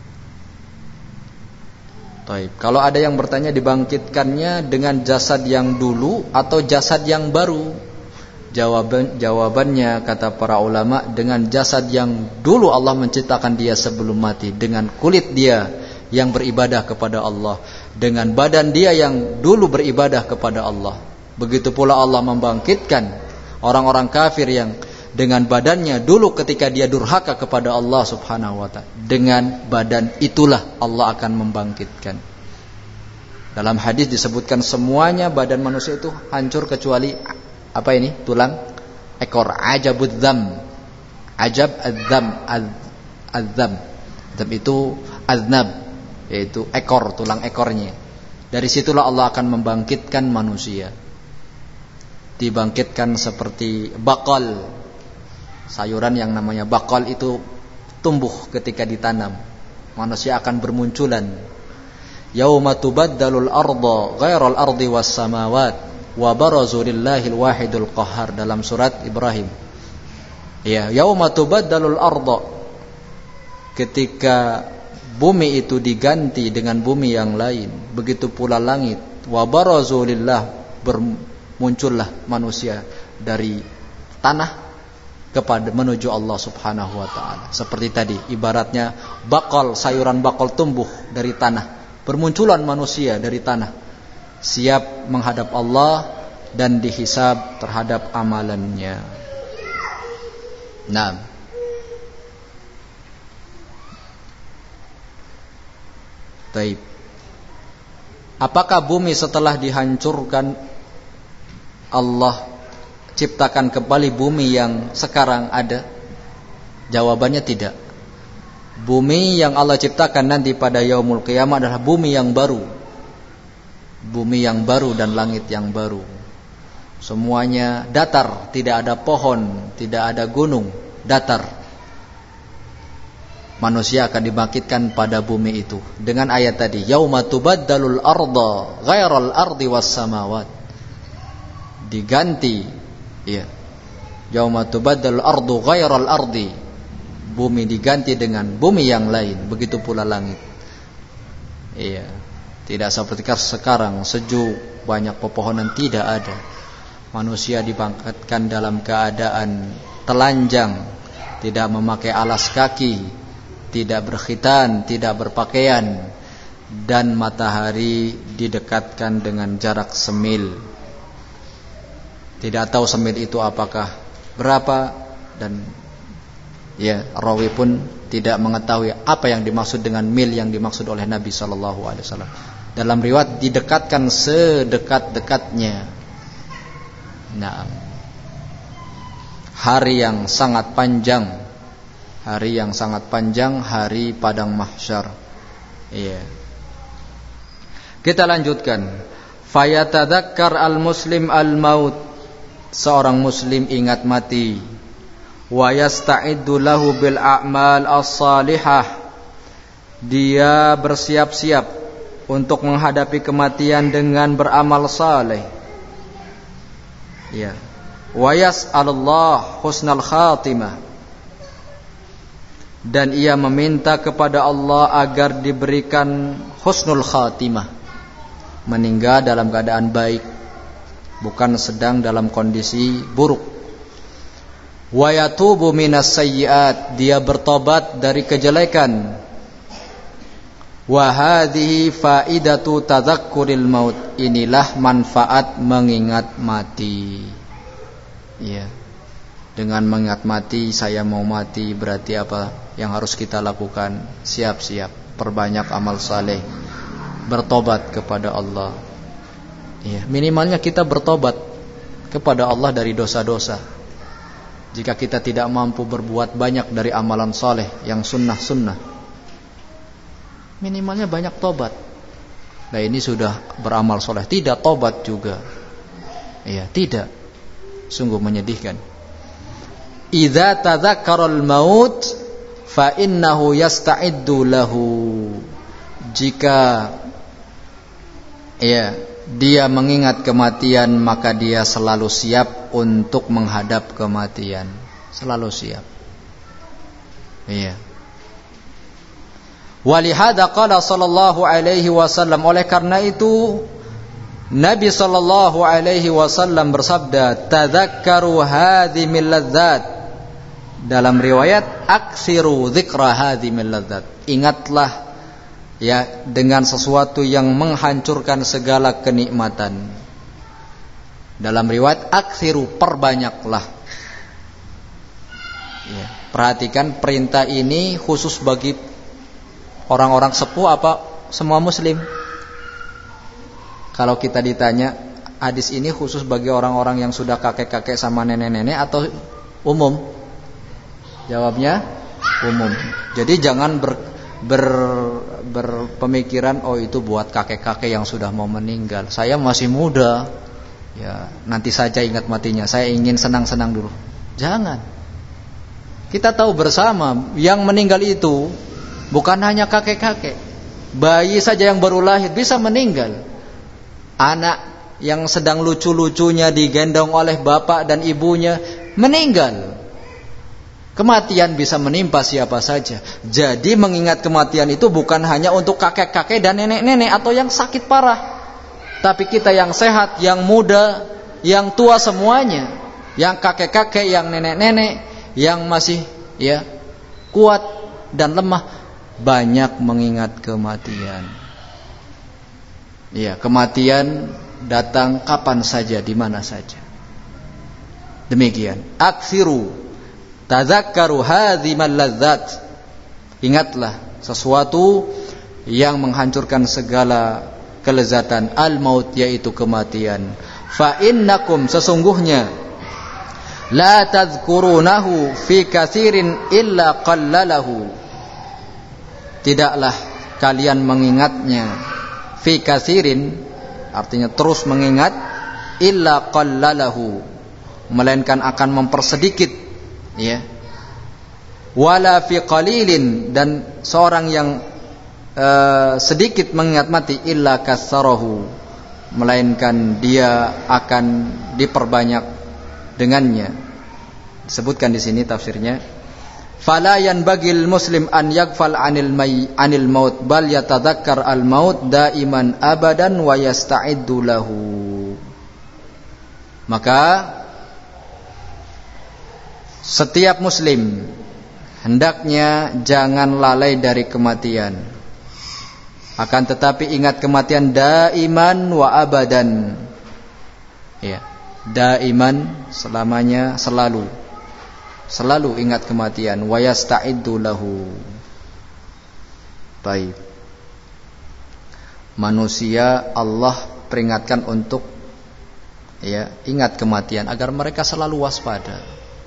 Taib. Kalau ada yang bertanya dibangkitkannya dengan jasad yang dulu atau jasad yang baru? Jawabannya kata para ulama, dengan jasad yang dulu Allah menciptakan dia sebelum mati, dengan kulit dia yang beribadah kepada Allah, dengan badan dia yang dulu beribadah kepada Allah. Begitu pula Allah membangkitkan orang-orang kafir yang dengan badannya dulu ketika dia durhaka kepada Allah Subhanahu wa taala. Dengan badan itulah Allah akan membangkitkan. Dalam hadis disebutkan semuanya badan manusia itu hancur kecuali apa ini? Tulang ekor. Ajabud dzam. Ajab adzam, adzam. Dzam itu aznab, yaitu ekor, tulang ekornya. Dari situlah Allah akan membangkitkan manusia. Dibangkitkan seperti bakal. Sayuran yang namanya bakal itu tumbuh ketika ditanam. Manusia akan bermunculan. Yauma tubaddalul arda ghairal ardi was samawat wa barazu lillahil wahidul qahhar, dalam surat Ibrahim. Ya, yauma tubaddalul arda, ketika bumi itu diganti dengan bumi yang lain, begitu pula langit. Wa barazu lillah, bermuncullah manusia dari tanah kepada menuju Allah Subhanahu wa taala. Seperti tadi ibaratnya bakal, sayuran bakal tumbuh dari tanah, bermunculan manusia dari tanah, siap menghadap Allah dan dihisab terhadap amalannya. Nah, baik. Apakah bumi setelah dihancurkan Allah ciptakan kembali bumi yang sekarang ada? Jawabannya tidak. Bumi yang Allah ciptakan nanti pada yaumul qiyamah adalah bumi yang baru. Bumi yang baru dan langit yang baru. Semuanya datar, tidak ada pohon, tidak ada gunung, datar. Manusia akan dibangkitkan pada bumi itu dengan ayat tadi, yauma tubaddalul arda ghairal ardi was samawat. Diganti, ya. Yauma tubaddalul ardu ghairal ardi. Bumi diganti dengan bumi yang lain, begitu pula langit. Iya. Tidak seperti sekarang sejuk, banyak pepohonan, tidak ada. Manusia dibangkitkan dalam keadaan telanjang, tidak memakai alas kaki, tidak berkhitan, tidak berpakaian, dan matahari didekatkan dengan jarak semil. Tidak tahu semil itu apakah berapa, dan ya, rawi pun tidak mengetahui apa yang dimaksud dengan mil yang dimaksud oleh Nabi SAW. Dalam riwayat didekatkan sedekat-dekatnya. Nah, hari yang sangat panjang, hari padang mahsyar. Iya. Kita lanjutkan. Fayatadzakkar al-muslim al-maut. Seorang muslim ingat mati. Wa yasta'iddu lahu bil a'mal as-salihah. Dia bersiap-siap untuk menghadapi kematian dengan beramal saleh. Ya. Wa yas'alullah husnal khatimah. Dan ia meminta kepada Allah agar diberikan husnul khatimah, meninggal dalam keadaan baik, bukan sedang dalam kondisi buruk. Wa yatubu minas sayyi'at, dia bertobat dari kejelekan. Wa hadhihi faidatu tadzakkuril maut, inilah manfaat mengingat mati. Ya. Dengan mengingat mati, saya mau mati, berarti apa yang harus kita lakukan? Siap-siap, perbanyak amal saleh, bertobat kepada Allah. Ya, minimalnya kita bertobat kepada Allah dari dosa-dosa. Jika kita tidak mampu berbuat banyak dari amalan saleh yang sunnah-sunnah, minimalnya banyak tobat. Nah, ini sudah beramal saleh, tidak tobat juga. Ya, tidak. Sungguh menyedihkan. Idza tadzakkaral maut fa innahu yasta'iddu lahu. Jika ya, dia mengingat kematian, maka dia selalu siap untuk menghadap kematian. Selalu siap. Iya. Walihada qala sallallahu alaihi wasallam, oleh karena itu Nabi sallallahu alaihi wasallam bersabda, tadzakkaru hadhimil ladzat. Dalam riwayat, aksiru dzikra hadhimil ladzat. Ingatlah ya dengan sesuatu yang menghancurkan segala kenikmatan. Dalam riwayat, aksiru, perbanyaklah. Ya, perhatikan perintah ini khusus bagi orang-orang sepuh apa semua muslim? Kalau kita ditanya, hadis ini khusus bagi orang-orang yang sudah kakek-kakek sama nenek-nenek atau umum? Jawabnya umum. Jadi jangan berpemikiran, oh itu buat kakek-kakek yang sudah mau meninggal. Saya masih muda, ya nanti saja ingat matinya. Saya ingin senang-senang dulu. Jangan. Kita tahu bersama yang meninggal itu bukan hanya kakek-kakek. Bayi saja yang baru lahir bisa meninggal. Anak yang sedang lucu-lucunya digendong oleh bapak dan ibunya meninggal. Kematian bisa menimpa siapa saja. Jadi mengingat kematian itu bukan hanya untuk kakek-kakek dan nenek-nenek atau yang sakit parah, tapi kita yang sehat, yang muda, yang tua semuanya, yang kakek-kakek, yang nenek-nenek, yang masih ya kuat dan lemah, banyak mengingat kematian. Ya, kematian datang kapan saja, di mana saja. Demikian. Aksiru tadzakkaru hadhimal ladzat. Ingatlah sesuatu yang menghancurkan segala kelezatan, al-maut, yaitu kematian. Fa innakum, sesungguhnya, la tadhkurunahu fi katsirin illa qallalahu. tidaklah kalian mengingatnya fi katsirin, artinya terus mengingat, illa qallalahu, melainkan akan mempersedikit, ya. Wala fi qalilin, dan seorang yang sedikit mengingat mati, illa katsarahu, melainkan dia akan diperbanyak dengannya. Disebutkan di sini tafsirnya, fala yanbagil muslim an yaghfal anil maut bal yatadzakkar al maut daiman abadan wa yasta'iddu lahu. Maka setiap muslim hendaknya jangan lalai dari kematian, akan tetapi ingat kematian daiman wa abadan, ya, daiman selamanya, selalu ingat kematian, wa yasta'iddu lahu. Baik, manusia Allah peringatkan untuk, ya, ingat kematian agar mereka selalu waspada.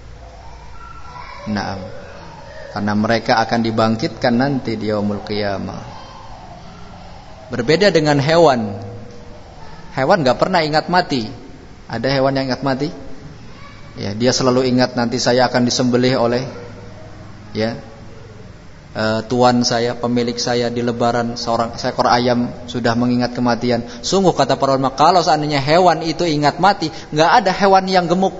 Naam, karena mereka akan dibangkitkan nanti di yaumul qiyamah. Berbeda dengan hewan. Hewan gak pernah ingat mati. Ada hewan yang ingat mati? Ya, dia selalu ingat nanti saya akan disembelih oleh, ya, tuan saya, pemilik saya di lebaran, seorang seekor ayam. Sudah mengingat kematian. Sungguh, kata para ulama, kalau seandainya hewan itu ingat mati, gak ada hewan yang gemuk.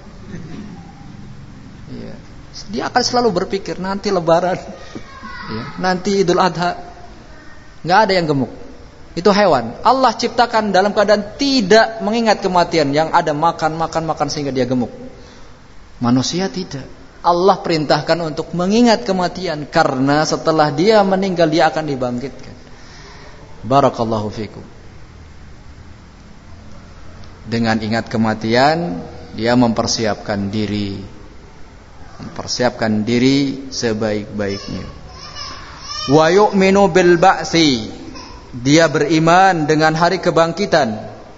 Ya, dia akan selalu berpikir nanti lebaran, ya, nanti Idul Adha. Gak ada yang gemuk. Itu hewan. Allah ciptakan dalam keadaan tidak mengingat kematian, yang ada makan sehingga dia gemuk. Manusia tidak. Allah perintahkan untuk mengingat kematian, karena setelah dia meninggal dia akan dibangkitkan. Barakallahu fikum. Dengan ingat kematian, dia mempersiapkan diri sebaik-baiknya. Wa yu'minu bil ba'si, dia beriman dengan hari kebangkitan.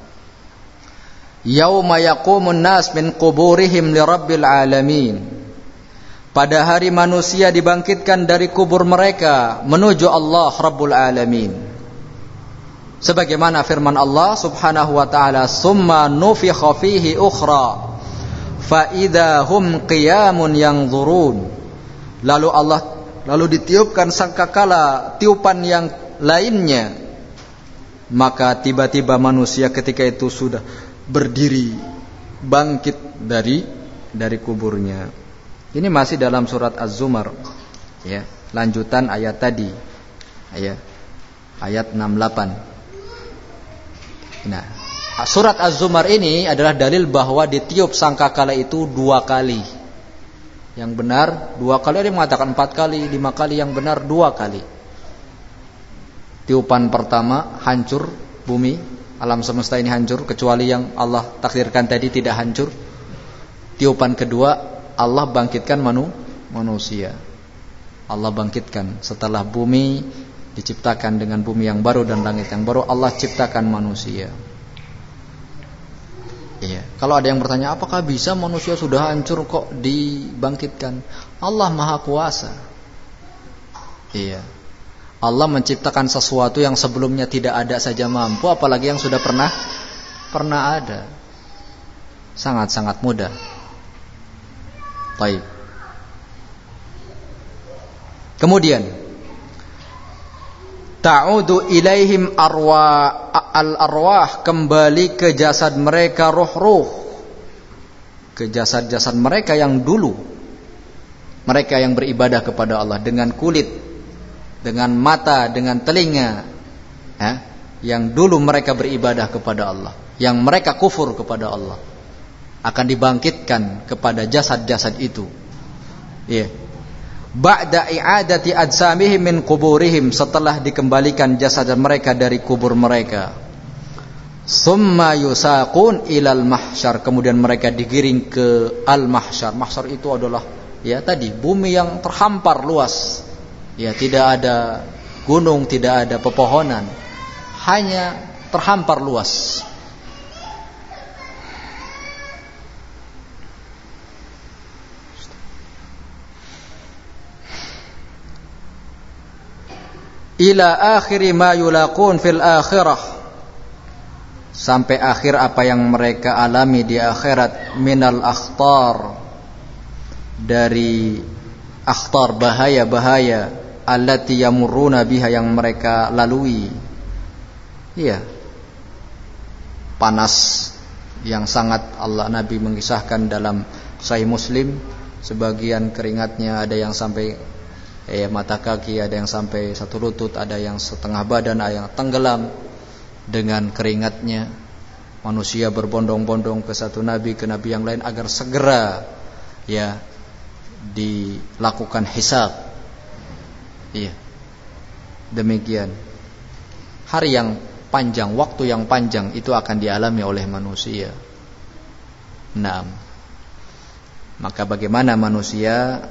Yauma yaqumun nas min quburihim li rabbil alamin, pada hari manusia dibangkitkan dari kubur mereka menuju Allah Rabbul Alamin. Sebagaimana firman Allah Subhanahu wa taala, summa nufikha fihi ukhra fa idza hum qiyamun yanzurun, lalu ditiupkan sangkakala tiupan yang lainnya, maka tiba-tiba manusia ketika itu sudah berdiri, bangkit dari kuburnya. Ini masih dalam surat Az-Zumar, ya, lanjutan ayat tadi, ya, ayat 68. Nah, surat Az-Zumar ini adalah dalil bahwa ditiup sangkakala itu 2 kali. Yang benar 2 kali, ada yang mengatakan 4 kali, 5 kali, yang benar 2 kali. Tiupan pertama hancur bumi, alam semesta ini hancur, kecuali yang Allah takdirkan tadi tidak hancur. Tiupan kedua, Allah bangkitkan manusia. Allah bangkitkan setelah bumi diciptakan dengan bumi yang baru dan langit yang baru, Allah ciptakan manusia. Iya. Kalau ada yang bertanya, apakah bisa manusia sudah hancur kok dibangkitkan? Allah Maha Kuasa. Iya. Allah menciptakan sesuatu yang sebelumnya tidak ada saja mampu, apalagi yang sudah pernah ada. Sangat-sangat mudah. Baik. Kemudian ta'udu ilaihim al-arwah, kembali ke jasad mereka ruh-ruh, ke jasad-jasad mereka yang dulu, mereka yang beribadah kepada Allah dengan kulit, dengan mata, dengan telinga, yang dulu mereka beribadah kepada Allah, yang mereka kufur kepada Allah, akan dibangkitkan kepada jasad-jasad itu. Iya. Ba'da i'adati ajsamihim min quburihim, setelah dikembalikan jasad mereka dari kubur mereka. Summa yusaqun ilal mahsyar, kemudian mereka digiring ke al-mahsyar. Mahsyar itu adalah, ya tadi, bumi yang terhampar luas. Ya, tidak ada gunung, tidak ada pepohonan, hanya terhampar luas. ila akhiri ma yulaqun fil akhirah, sampai akhir apa yang mereka alami di akhirat, minal akhtar, dari akhtar, bahaya-bahaya, allati yamurruna biha, yang mereka lalui. Iya, panas yang sangat. Nabi mengisahkan dalam Sahih Muslim, sebagian keringatnya ada yang sampai mata kaki, ada yang sampai satu lutut, ada yang setengah badan, ada yang tenggelam dengan keringatnya. Manusia berbondong-bondong ke satu nabi, ke nabi yang lain, agar segera dilakukan hisab. Iya, demikian. Hari yang panjang, waktu yang panjang itu akan dialami oleh manusia. Nah, maka bagaimana manusia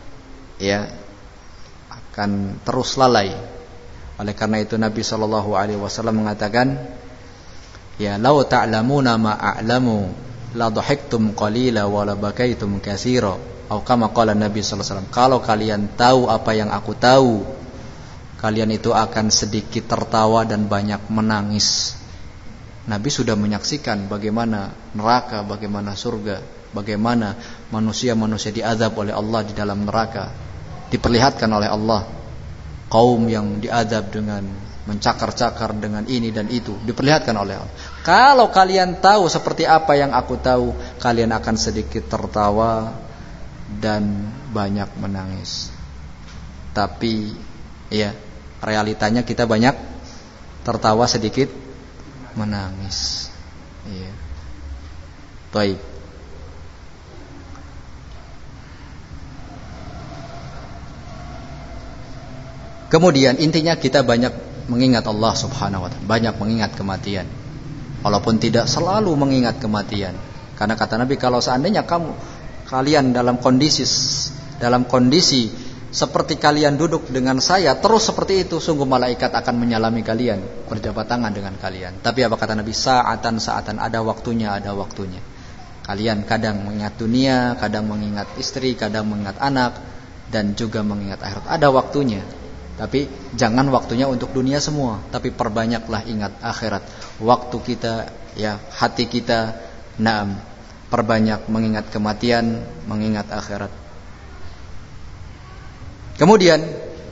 akan terus lalai. Oleh karena itu Nabi SAW mengatakan, lau ta'lamuna ma a'lamu la dhahiktum qalila wa la bakaitum katsira. Atau kama qala Nabi SAW, kalau kalian tahu apa yang aku tahu, kalian itu akan sedikit tertawa dan banyak menangis. Nabi sudah menyaksikan bagaimana neraka, bagaimana surga, bagaimana manusia-manusia diazab oleh Allah di dalam neraka. Diperlihatkan oleh Allah kaum yang diazab dengan mencakar-cakar, dengan ini dan itu, diperlihatkan oleh Allah. Kalau kalian tahu seperti apa yang aku tahu, kalian akan sedikit tertawa dan banyak menangis. Tapi realitanya kita banyak tertawa, sedikit menangis. Baik. Kemudian intinya kita banyak mengingat Allah Subhanahu wa ta'ala, banyak mengingat kematian. Walaupun tidak selalu mengingat kematian. Karena kata Nabi, kalau seandainya kalian dalam kondisi seperti kalian duduk dengan saya terus seperti itu, sungguh malaikat akan menyalami kalian, berjabat tangan dengan kalian. Tapi apa kata Nabi? Sa'atan, ada waktunya. Kalian kadang mengingat dunia, kadang mengingat istri, kadang mengingat anak, dan juga mengingat akhirat. Ada waktunya. Tapi jangan waktunya untuk dunia semua, tapi perbanyaklah ingat akhirat. Waktu kita, hati kita, perbanyak mengingat kematian, mengingat akhirat. Kemudian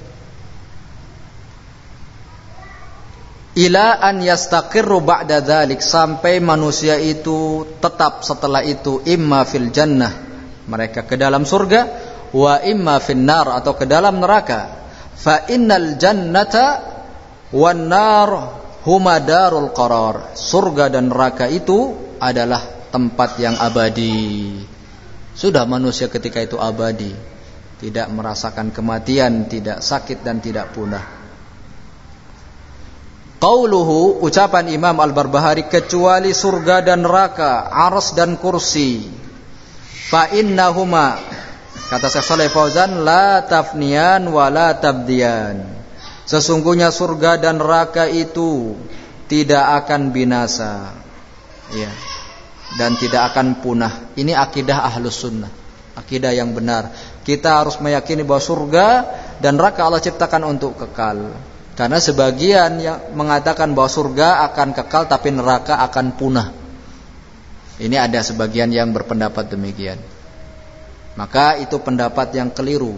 ila an yastaqirru ba'da dzalik, sampai manusia itu tetap setelah itu imma fil jannah, mereka ke dalam surga, wa imma fin nar, atau ke dalam neraka. Fa innal jannata wan nar huma darul qarar, surga dan neraka itu adalah tempat yang abadi. Sudah manusia ketika itu abadi, tidak merasakan kematian, tidak sakit dan tidak punah. Qauluhu, ucapan Imam Al-Barbahari, kecuali surga dan neraka, arsy dan kursi. Fa innahuma, kata Syekh Shalih Fauzan, la tafniyan wa la tabdiyan. Sesungguhnya surga dan neraka itu tidak akan binasa, dan tidak akan punah. Ini akidah Ahlus Sunnah, akidah yang benar. Kita harus meyakini bahwa surga dan neraka Allah ciptakan untuk kekal. Karena sebagian yang mengatakan bahwa surga akan kekal tapi neraka akan punah. Ini ada sebagian yang berpendapat demikian. Maka itu pendapat yang keliru,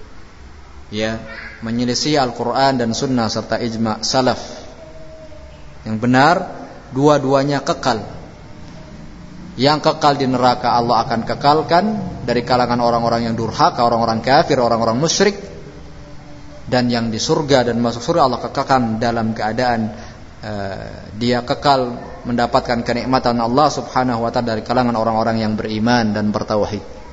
menyelisih Al-Quran dan Sunnah serta ijma' salaf. Yang benar, dua-duanya kekal. Yang kekal di neraka Allah akan kekalkan dari kalangan orang-orang yang durhaka, orang-orang kafir, orang-orang musyrik. Dan yang di surga dan masuk surga Allah kekalkan dalam keadaan dia kekal mendapatkan kenikmatan Allah Subhanahu wa ta'ala dari kalangan orang-orang yang beriman dan bertauhid.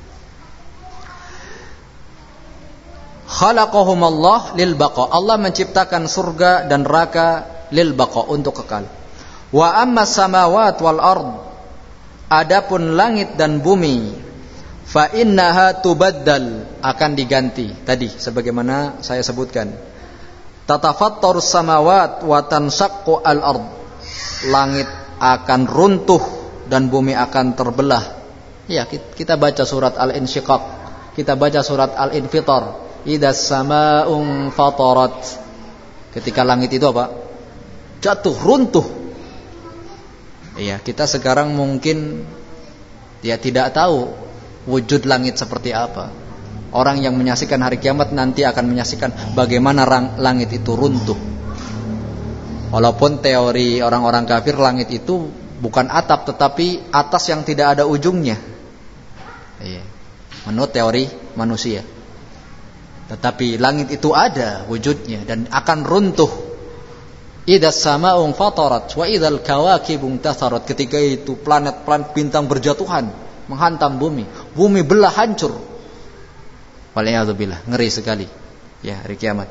Khalaqahum Allah lil baqa, Allah menciptakan surga dan neraka lil baqa, untuk kekal. Wa amma samawat wal ard, adapun langit dan bumi, fa innaha tubaddal, akan diganti. Tadi sebagaimana saya sebutkan, tatafattarus samawat wa tanshaqqu al ard, langit akan runtuh dan bumi akan terbelah. Kita baca surat Al-Insyiqaq, kita baca surat Al-Infitar, idas samaa'un fatarat, Ketika langit itu apa? Jatuh, runtuh. Iya, kita sekarang mungkin ya tidak tahu wujud langit seperti apa. Orang yang menyaksikan hari kiamat nanti akan menyaksikan bagaimana langit itu runtuh. Walaupun teori orang-orang kafir langit itu bukan atap tetapi atas yang tidak ada ujungnya. Iya. Menurut teori manusia. Tetapi langit itu ada wujudnya dan akan runtuh. Idza sama'u fatarat wa idzal kawakibu intatharat. Ketika itu planet-planet bintang berjatuhan menghantam bumi. Bumi belah hancur. Waliyadzubillah, ngeri sekali. Ya, hari kiamat.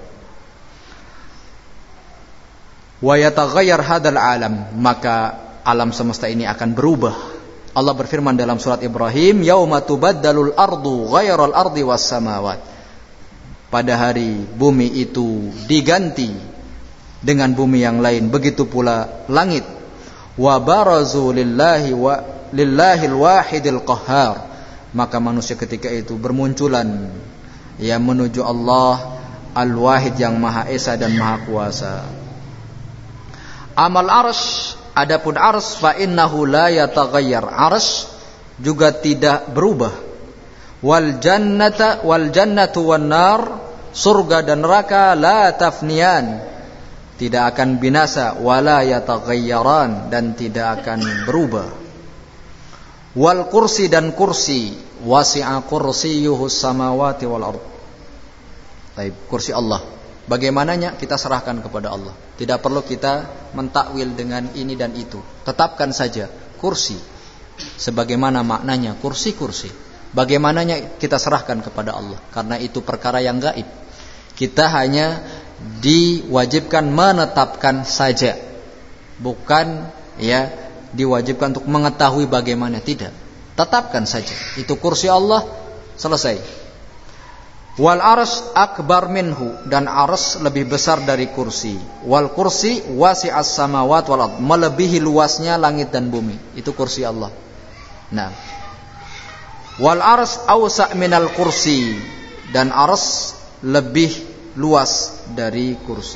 Wa yataghayyar hadzal alam, maka alam semesta ini akan berubah. Allah berfirman dalam surat Ibrahim, yauma tubaddalul ardu ghairal ardi was samawat. Pada hari bumi itu diganti dengan bumi yang lain, begitu pula langit. Wa barazu lillahil wahidil qahhar, maka manusia ketika itu bermunculan ya menuju Allah al-wahid yang maha esa dan maha kuasa. Amal arsy, adapun arsy fa innahu la yataghayyar, arsy juga tidak berubah. Wal jannatu wan nar, surga dan neraka la tafniyan, tidak akan binasa, wala yataghayyaran, dan tidak akan berubah. Wal kursi, dan kursi, wasi'a kursiyyuhu samawati wal ard. Baik, kursi Allah, bagaimananya kita serahkan kepada Allah. Tidak perlu kita mentakwil dengan ini dan itu. Tetapkan saja kursi sebagaimana maknanya, kursi-kursi. Bagaimananya kita serahkan kepada Allah, karena itu perkara yang gaib. Kita hanya diwajibkan menetapkan saja, bukan ya diwajibkan untuk mengetahui bagaimana, tidak. Tetapkan saja, itu kursi Allah, selesai. Wal arsy akbar minhu, dan arsy lebih besar dari kursi. Wal kursi wasi'as samawat wal ard, melebihi luasnya langit dan bumi, itu kursi Allah. Nah, wal arsy awsa' minal kursi, dan arsy lebih luas dari kursi.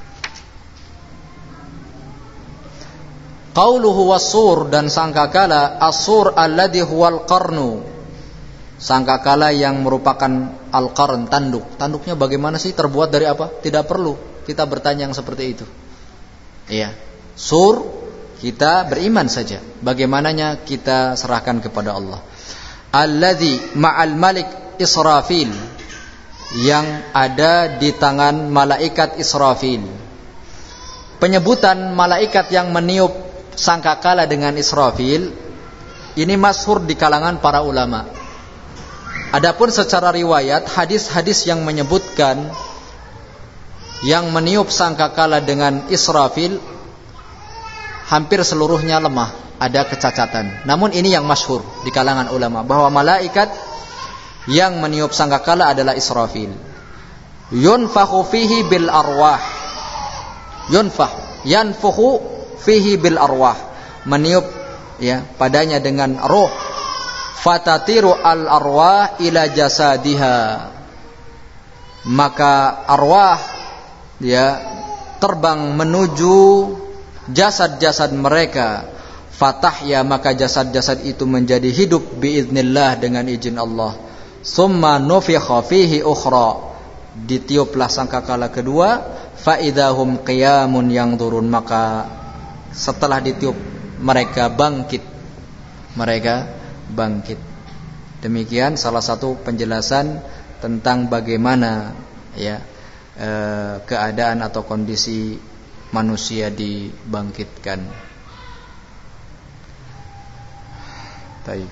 Qauluhu was-sur, dan sangkakala, as-sur alladhi huwal qarnu, sangkakala yang merupakan al-qarn, tanduk. Tanduknya bagaimana sih, terbuat dari apa? Tidak perlu kita bertanya yang seperti itu. Iya, sur kita beriman saja. Bagaimananya kita serahkan kepada Allah. Alladhi ma'al malik Israfil, yang ada di tangan malaikat Israfil. Penyebutan malaikat yang meniup sangkakala dengan Israfil ini masyhur di kalangan para ulama. Adapun secara riwayat, hadis-hadis yang menyebutkan yang meniup sangkakala dengan Israfil hampir seluruhnya lemah, ada kecacatan. Namun ini yang masyhur di kalangan ulama, bahwa malaikat yang meniup sangkakala adalah Israfil. Yunfakhu fihi bil arwah. Yanfukhu fihi bil arwah, meniup ya padanya dengan roh. Fatatiru al arwah ila jasadiha, maka arwah ya terbang menuju jasad-jasad mereka. Fatahya, maka jasad-jasad itu menjadi hidup biiznillah, dengan izin Allah. Summa nufikha fihi ukhra, ditiuplah sangkakala kedua. Fa idahum qiyamun yanzurun, maka setelah ditiup mereka bangkit. Demikian salah satu penjelasan tentang bagaimana ya keadaan atau kondisi manusia dibangkitkan. Baik.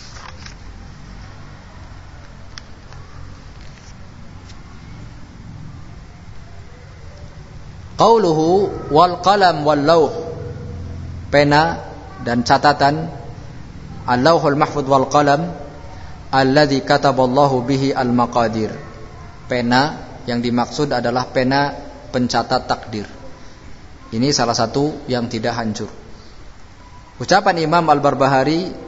Qauluhu wal qalam wal lauh, pena dan catatan, al-lauhul mahfuz wal qalam alladzi kataballahu bihi al-maqadir. Pena yang dimaksud adalah pena pencatat takdir. Ini salah satu yang tidak hancur. Ucapan Imam Al-Barbahari,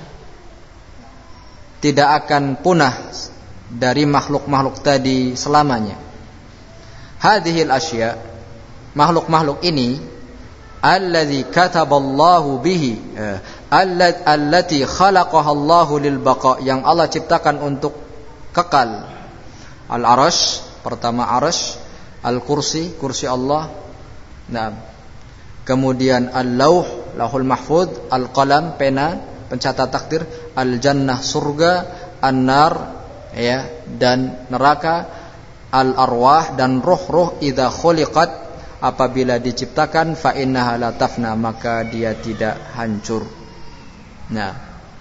tidak akan punah dari makhluk-makhluk tadi selamanya. Hadhil asya, makhluk-makhluk ini alladzi kataballahu bihi allati khalaqahallahu lil baqa, yang Allah ciptakan untuk kekal. Al-Arasy, pertama Arasy, Al-Kursi, kursi Allah. Nah, kemudian Al-Lauh, Lauhul Mahfuz, Al-Qalam, pena, pencatat takdir, Al-Jannah, surga, An-Nar, ya, dan neraka, Al-Arwah, dan ruh-ruh idza khuliqat, apabila diciptakan, fa innaha la tafna, maka dia tidak hancur. Nah,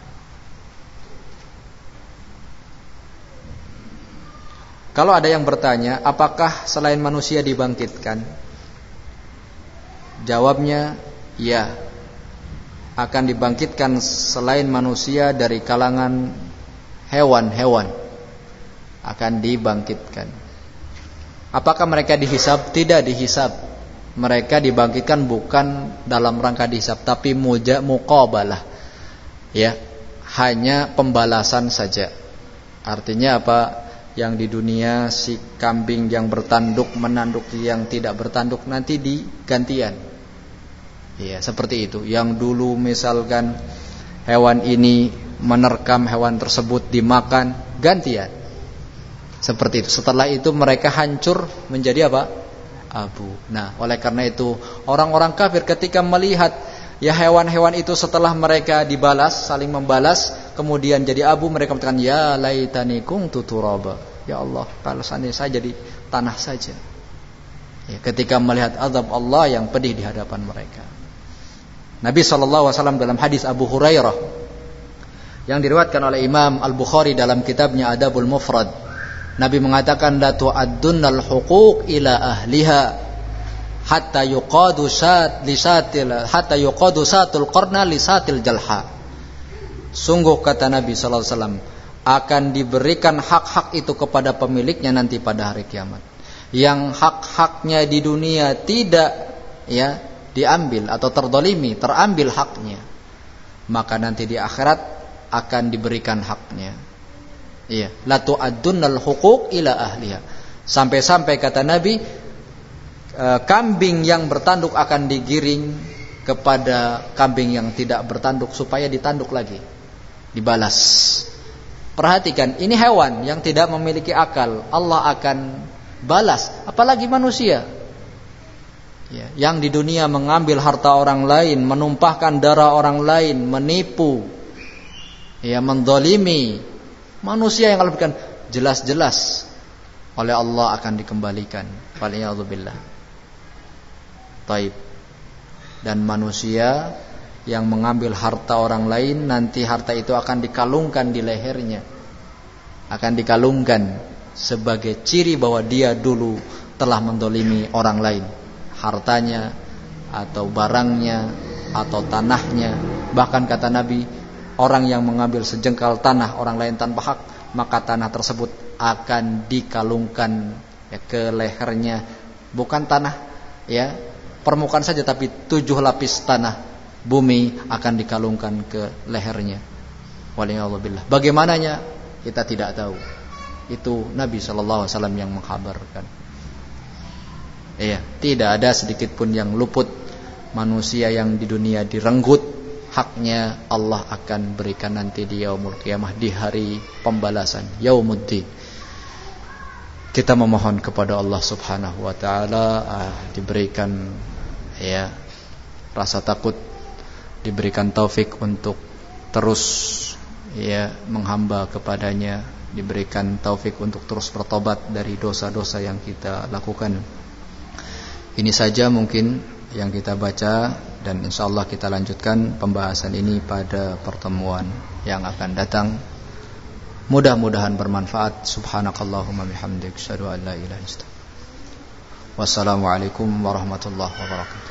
kalau ada yang bertanya, apakah selain manusia dibangkitkan? Jawabnya, ya, akan dibangkitkan selain manusia dari kalangan hewan-hewan, akan dibangkitkan. Apakah mereka dihisab? Tidak dihisab. Mereka dibangkitkan bukan dalam rangka dihisab, tapi muqabalah, ya, hanya pembalasan saja. Artinya apa? Yang di dunia si kambing yang bertanduk menanduk yang tidak bertanduk, nanti digantian. Ya, seperti itu. Yang dulu misalkan hewan ini menerkam hewan tersebut dimakan, gantian. Seperti itu. Setelah itu mereka hancur menjadi apa? Abu. Nah, oleh karena itu orang-orang kafir ketika melihat ya hewan-hewan itu setelah mereka dibalas, saling membalas, kemudian jadi abu, mereka mengatakan, ya laitani kuntu turaba. Ya Allah, kalau seandainya saya jadi tanah saja. Ya, ketika melihat azab Allah yang pedih di hadapan mereka. Nabi SAW dalam hadis Abu Hurairah yang diriwayatkan oleh Imam Al-Bukhari dalam kitabnya Adabul Mufrad, Nabi mengatakan, la tu'addunnal huquq ila ahliha hatta yuqadu satul qarna li satil jalha. Sungguh, kata Nabi sallallahu alaihi wasallam, akan diberikan hak-hak itu kepada pemiliknya nanti pada hari kiamat. Yang hak-haknya di dunia tidak, ya, diambil atau terambil haknya, maka nanti di akhirat akan diberikan haknya. Iya, la tu'addunnal huquq ila ahliha. Sampai-sampai kata Nabi, kambing yang bertanduk akan digiring kepada kambing yang tidak bertanduk supaya ditanduk lagi, dibalas. Perhatikan, ini hewan yang tidak memiliki akal, Allah akan balas, apalagi manusia. Ya, yang di dunia mengambil harta orang lain, menumpahkan darah orang lain, menipu, ya, menzalimi. Manusia yang kalau berikan jelas-jelas oleh Allah akan dikembalikan. Waliyadzubillah. Taib. Dan manusia yang mengambil harta orang lain, nanti harta itu akan dikalungkan di lehernya. Akan dikalungkan sebagai ciri bahwa dia dulu telah menzalimi orang lain. Hartanya atau barangnya atau tanahnya. Bahkan kata Nabi, orang yang mengambil sejengkal tanah orang lain tanpa hak, maka tanah tersebut akan dikalungkan, ya, ke lehernya. Bukan tanah, ya, permukaan saja, tapi 7 lapis tanah bumi akan dikalungkan ke lehernya. Waliyadzubillah. Bagaimananya kita tidak tahu. Itu Nabi SAW yang mengkhabarkan. Iya, tidak ada sedikit pun yang luput. Manusia yang di dunia direnggut haknya, Allah akan berikan nanti di yaumul qiyamah, di hari pembalasan, yaumuddin. Kita memohon kepada Allah Subhanahu wa taala diberikan, ya, rasa takut, diberikan taufik untuk terus, ya, menghamba kepadanya, diberikan taufik untuk terus bertobat dari dosa-dosa yang kita lakukan. Ini saja mungkin yang kita baca, dan insyaallah kita lanjutkan pembahasan ini pada pertemuan yang akan datang. Mudah-mudahan bermanfaat. Subhanakallahumma bihamdik, asyhadu an la ilaha illa anta. Wassalamualaikum warahmatullahi wabarakatuh.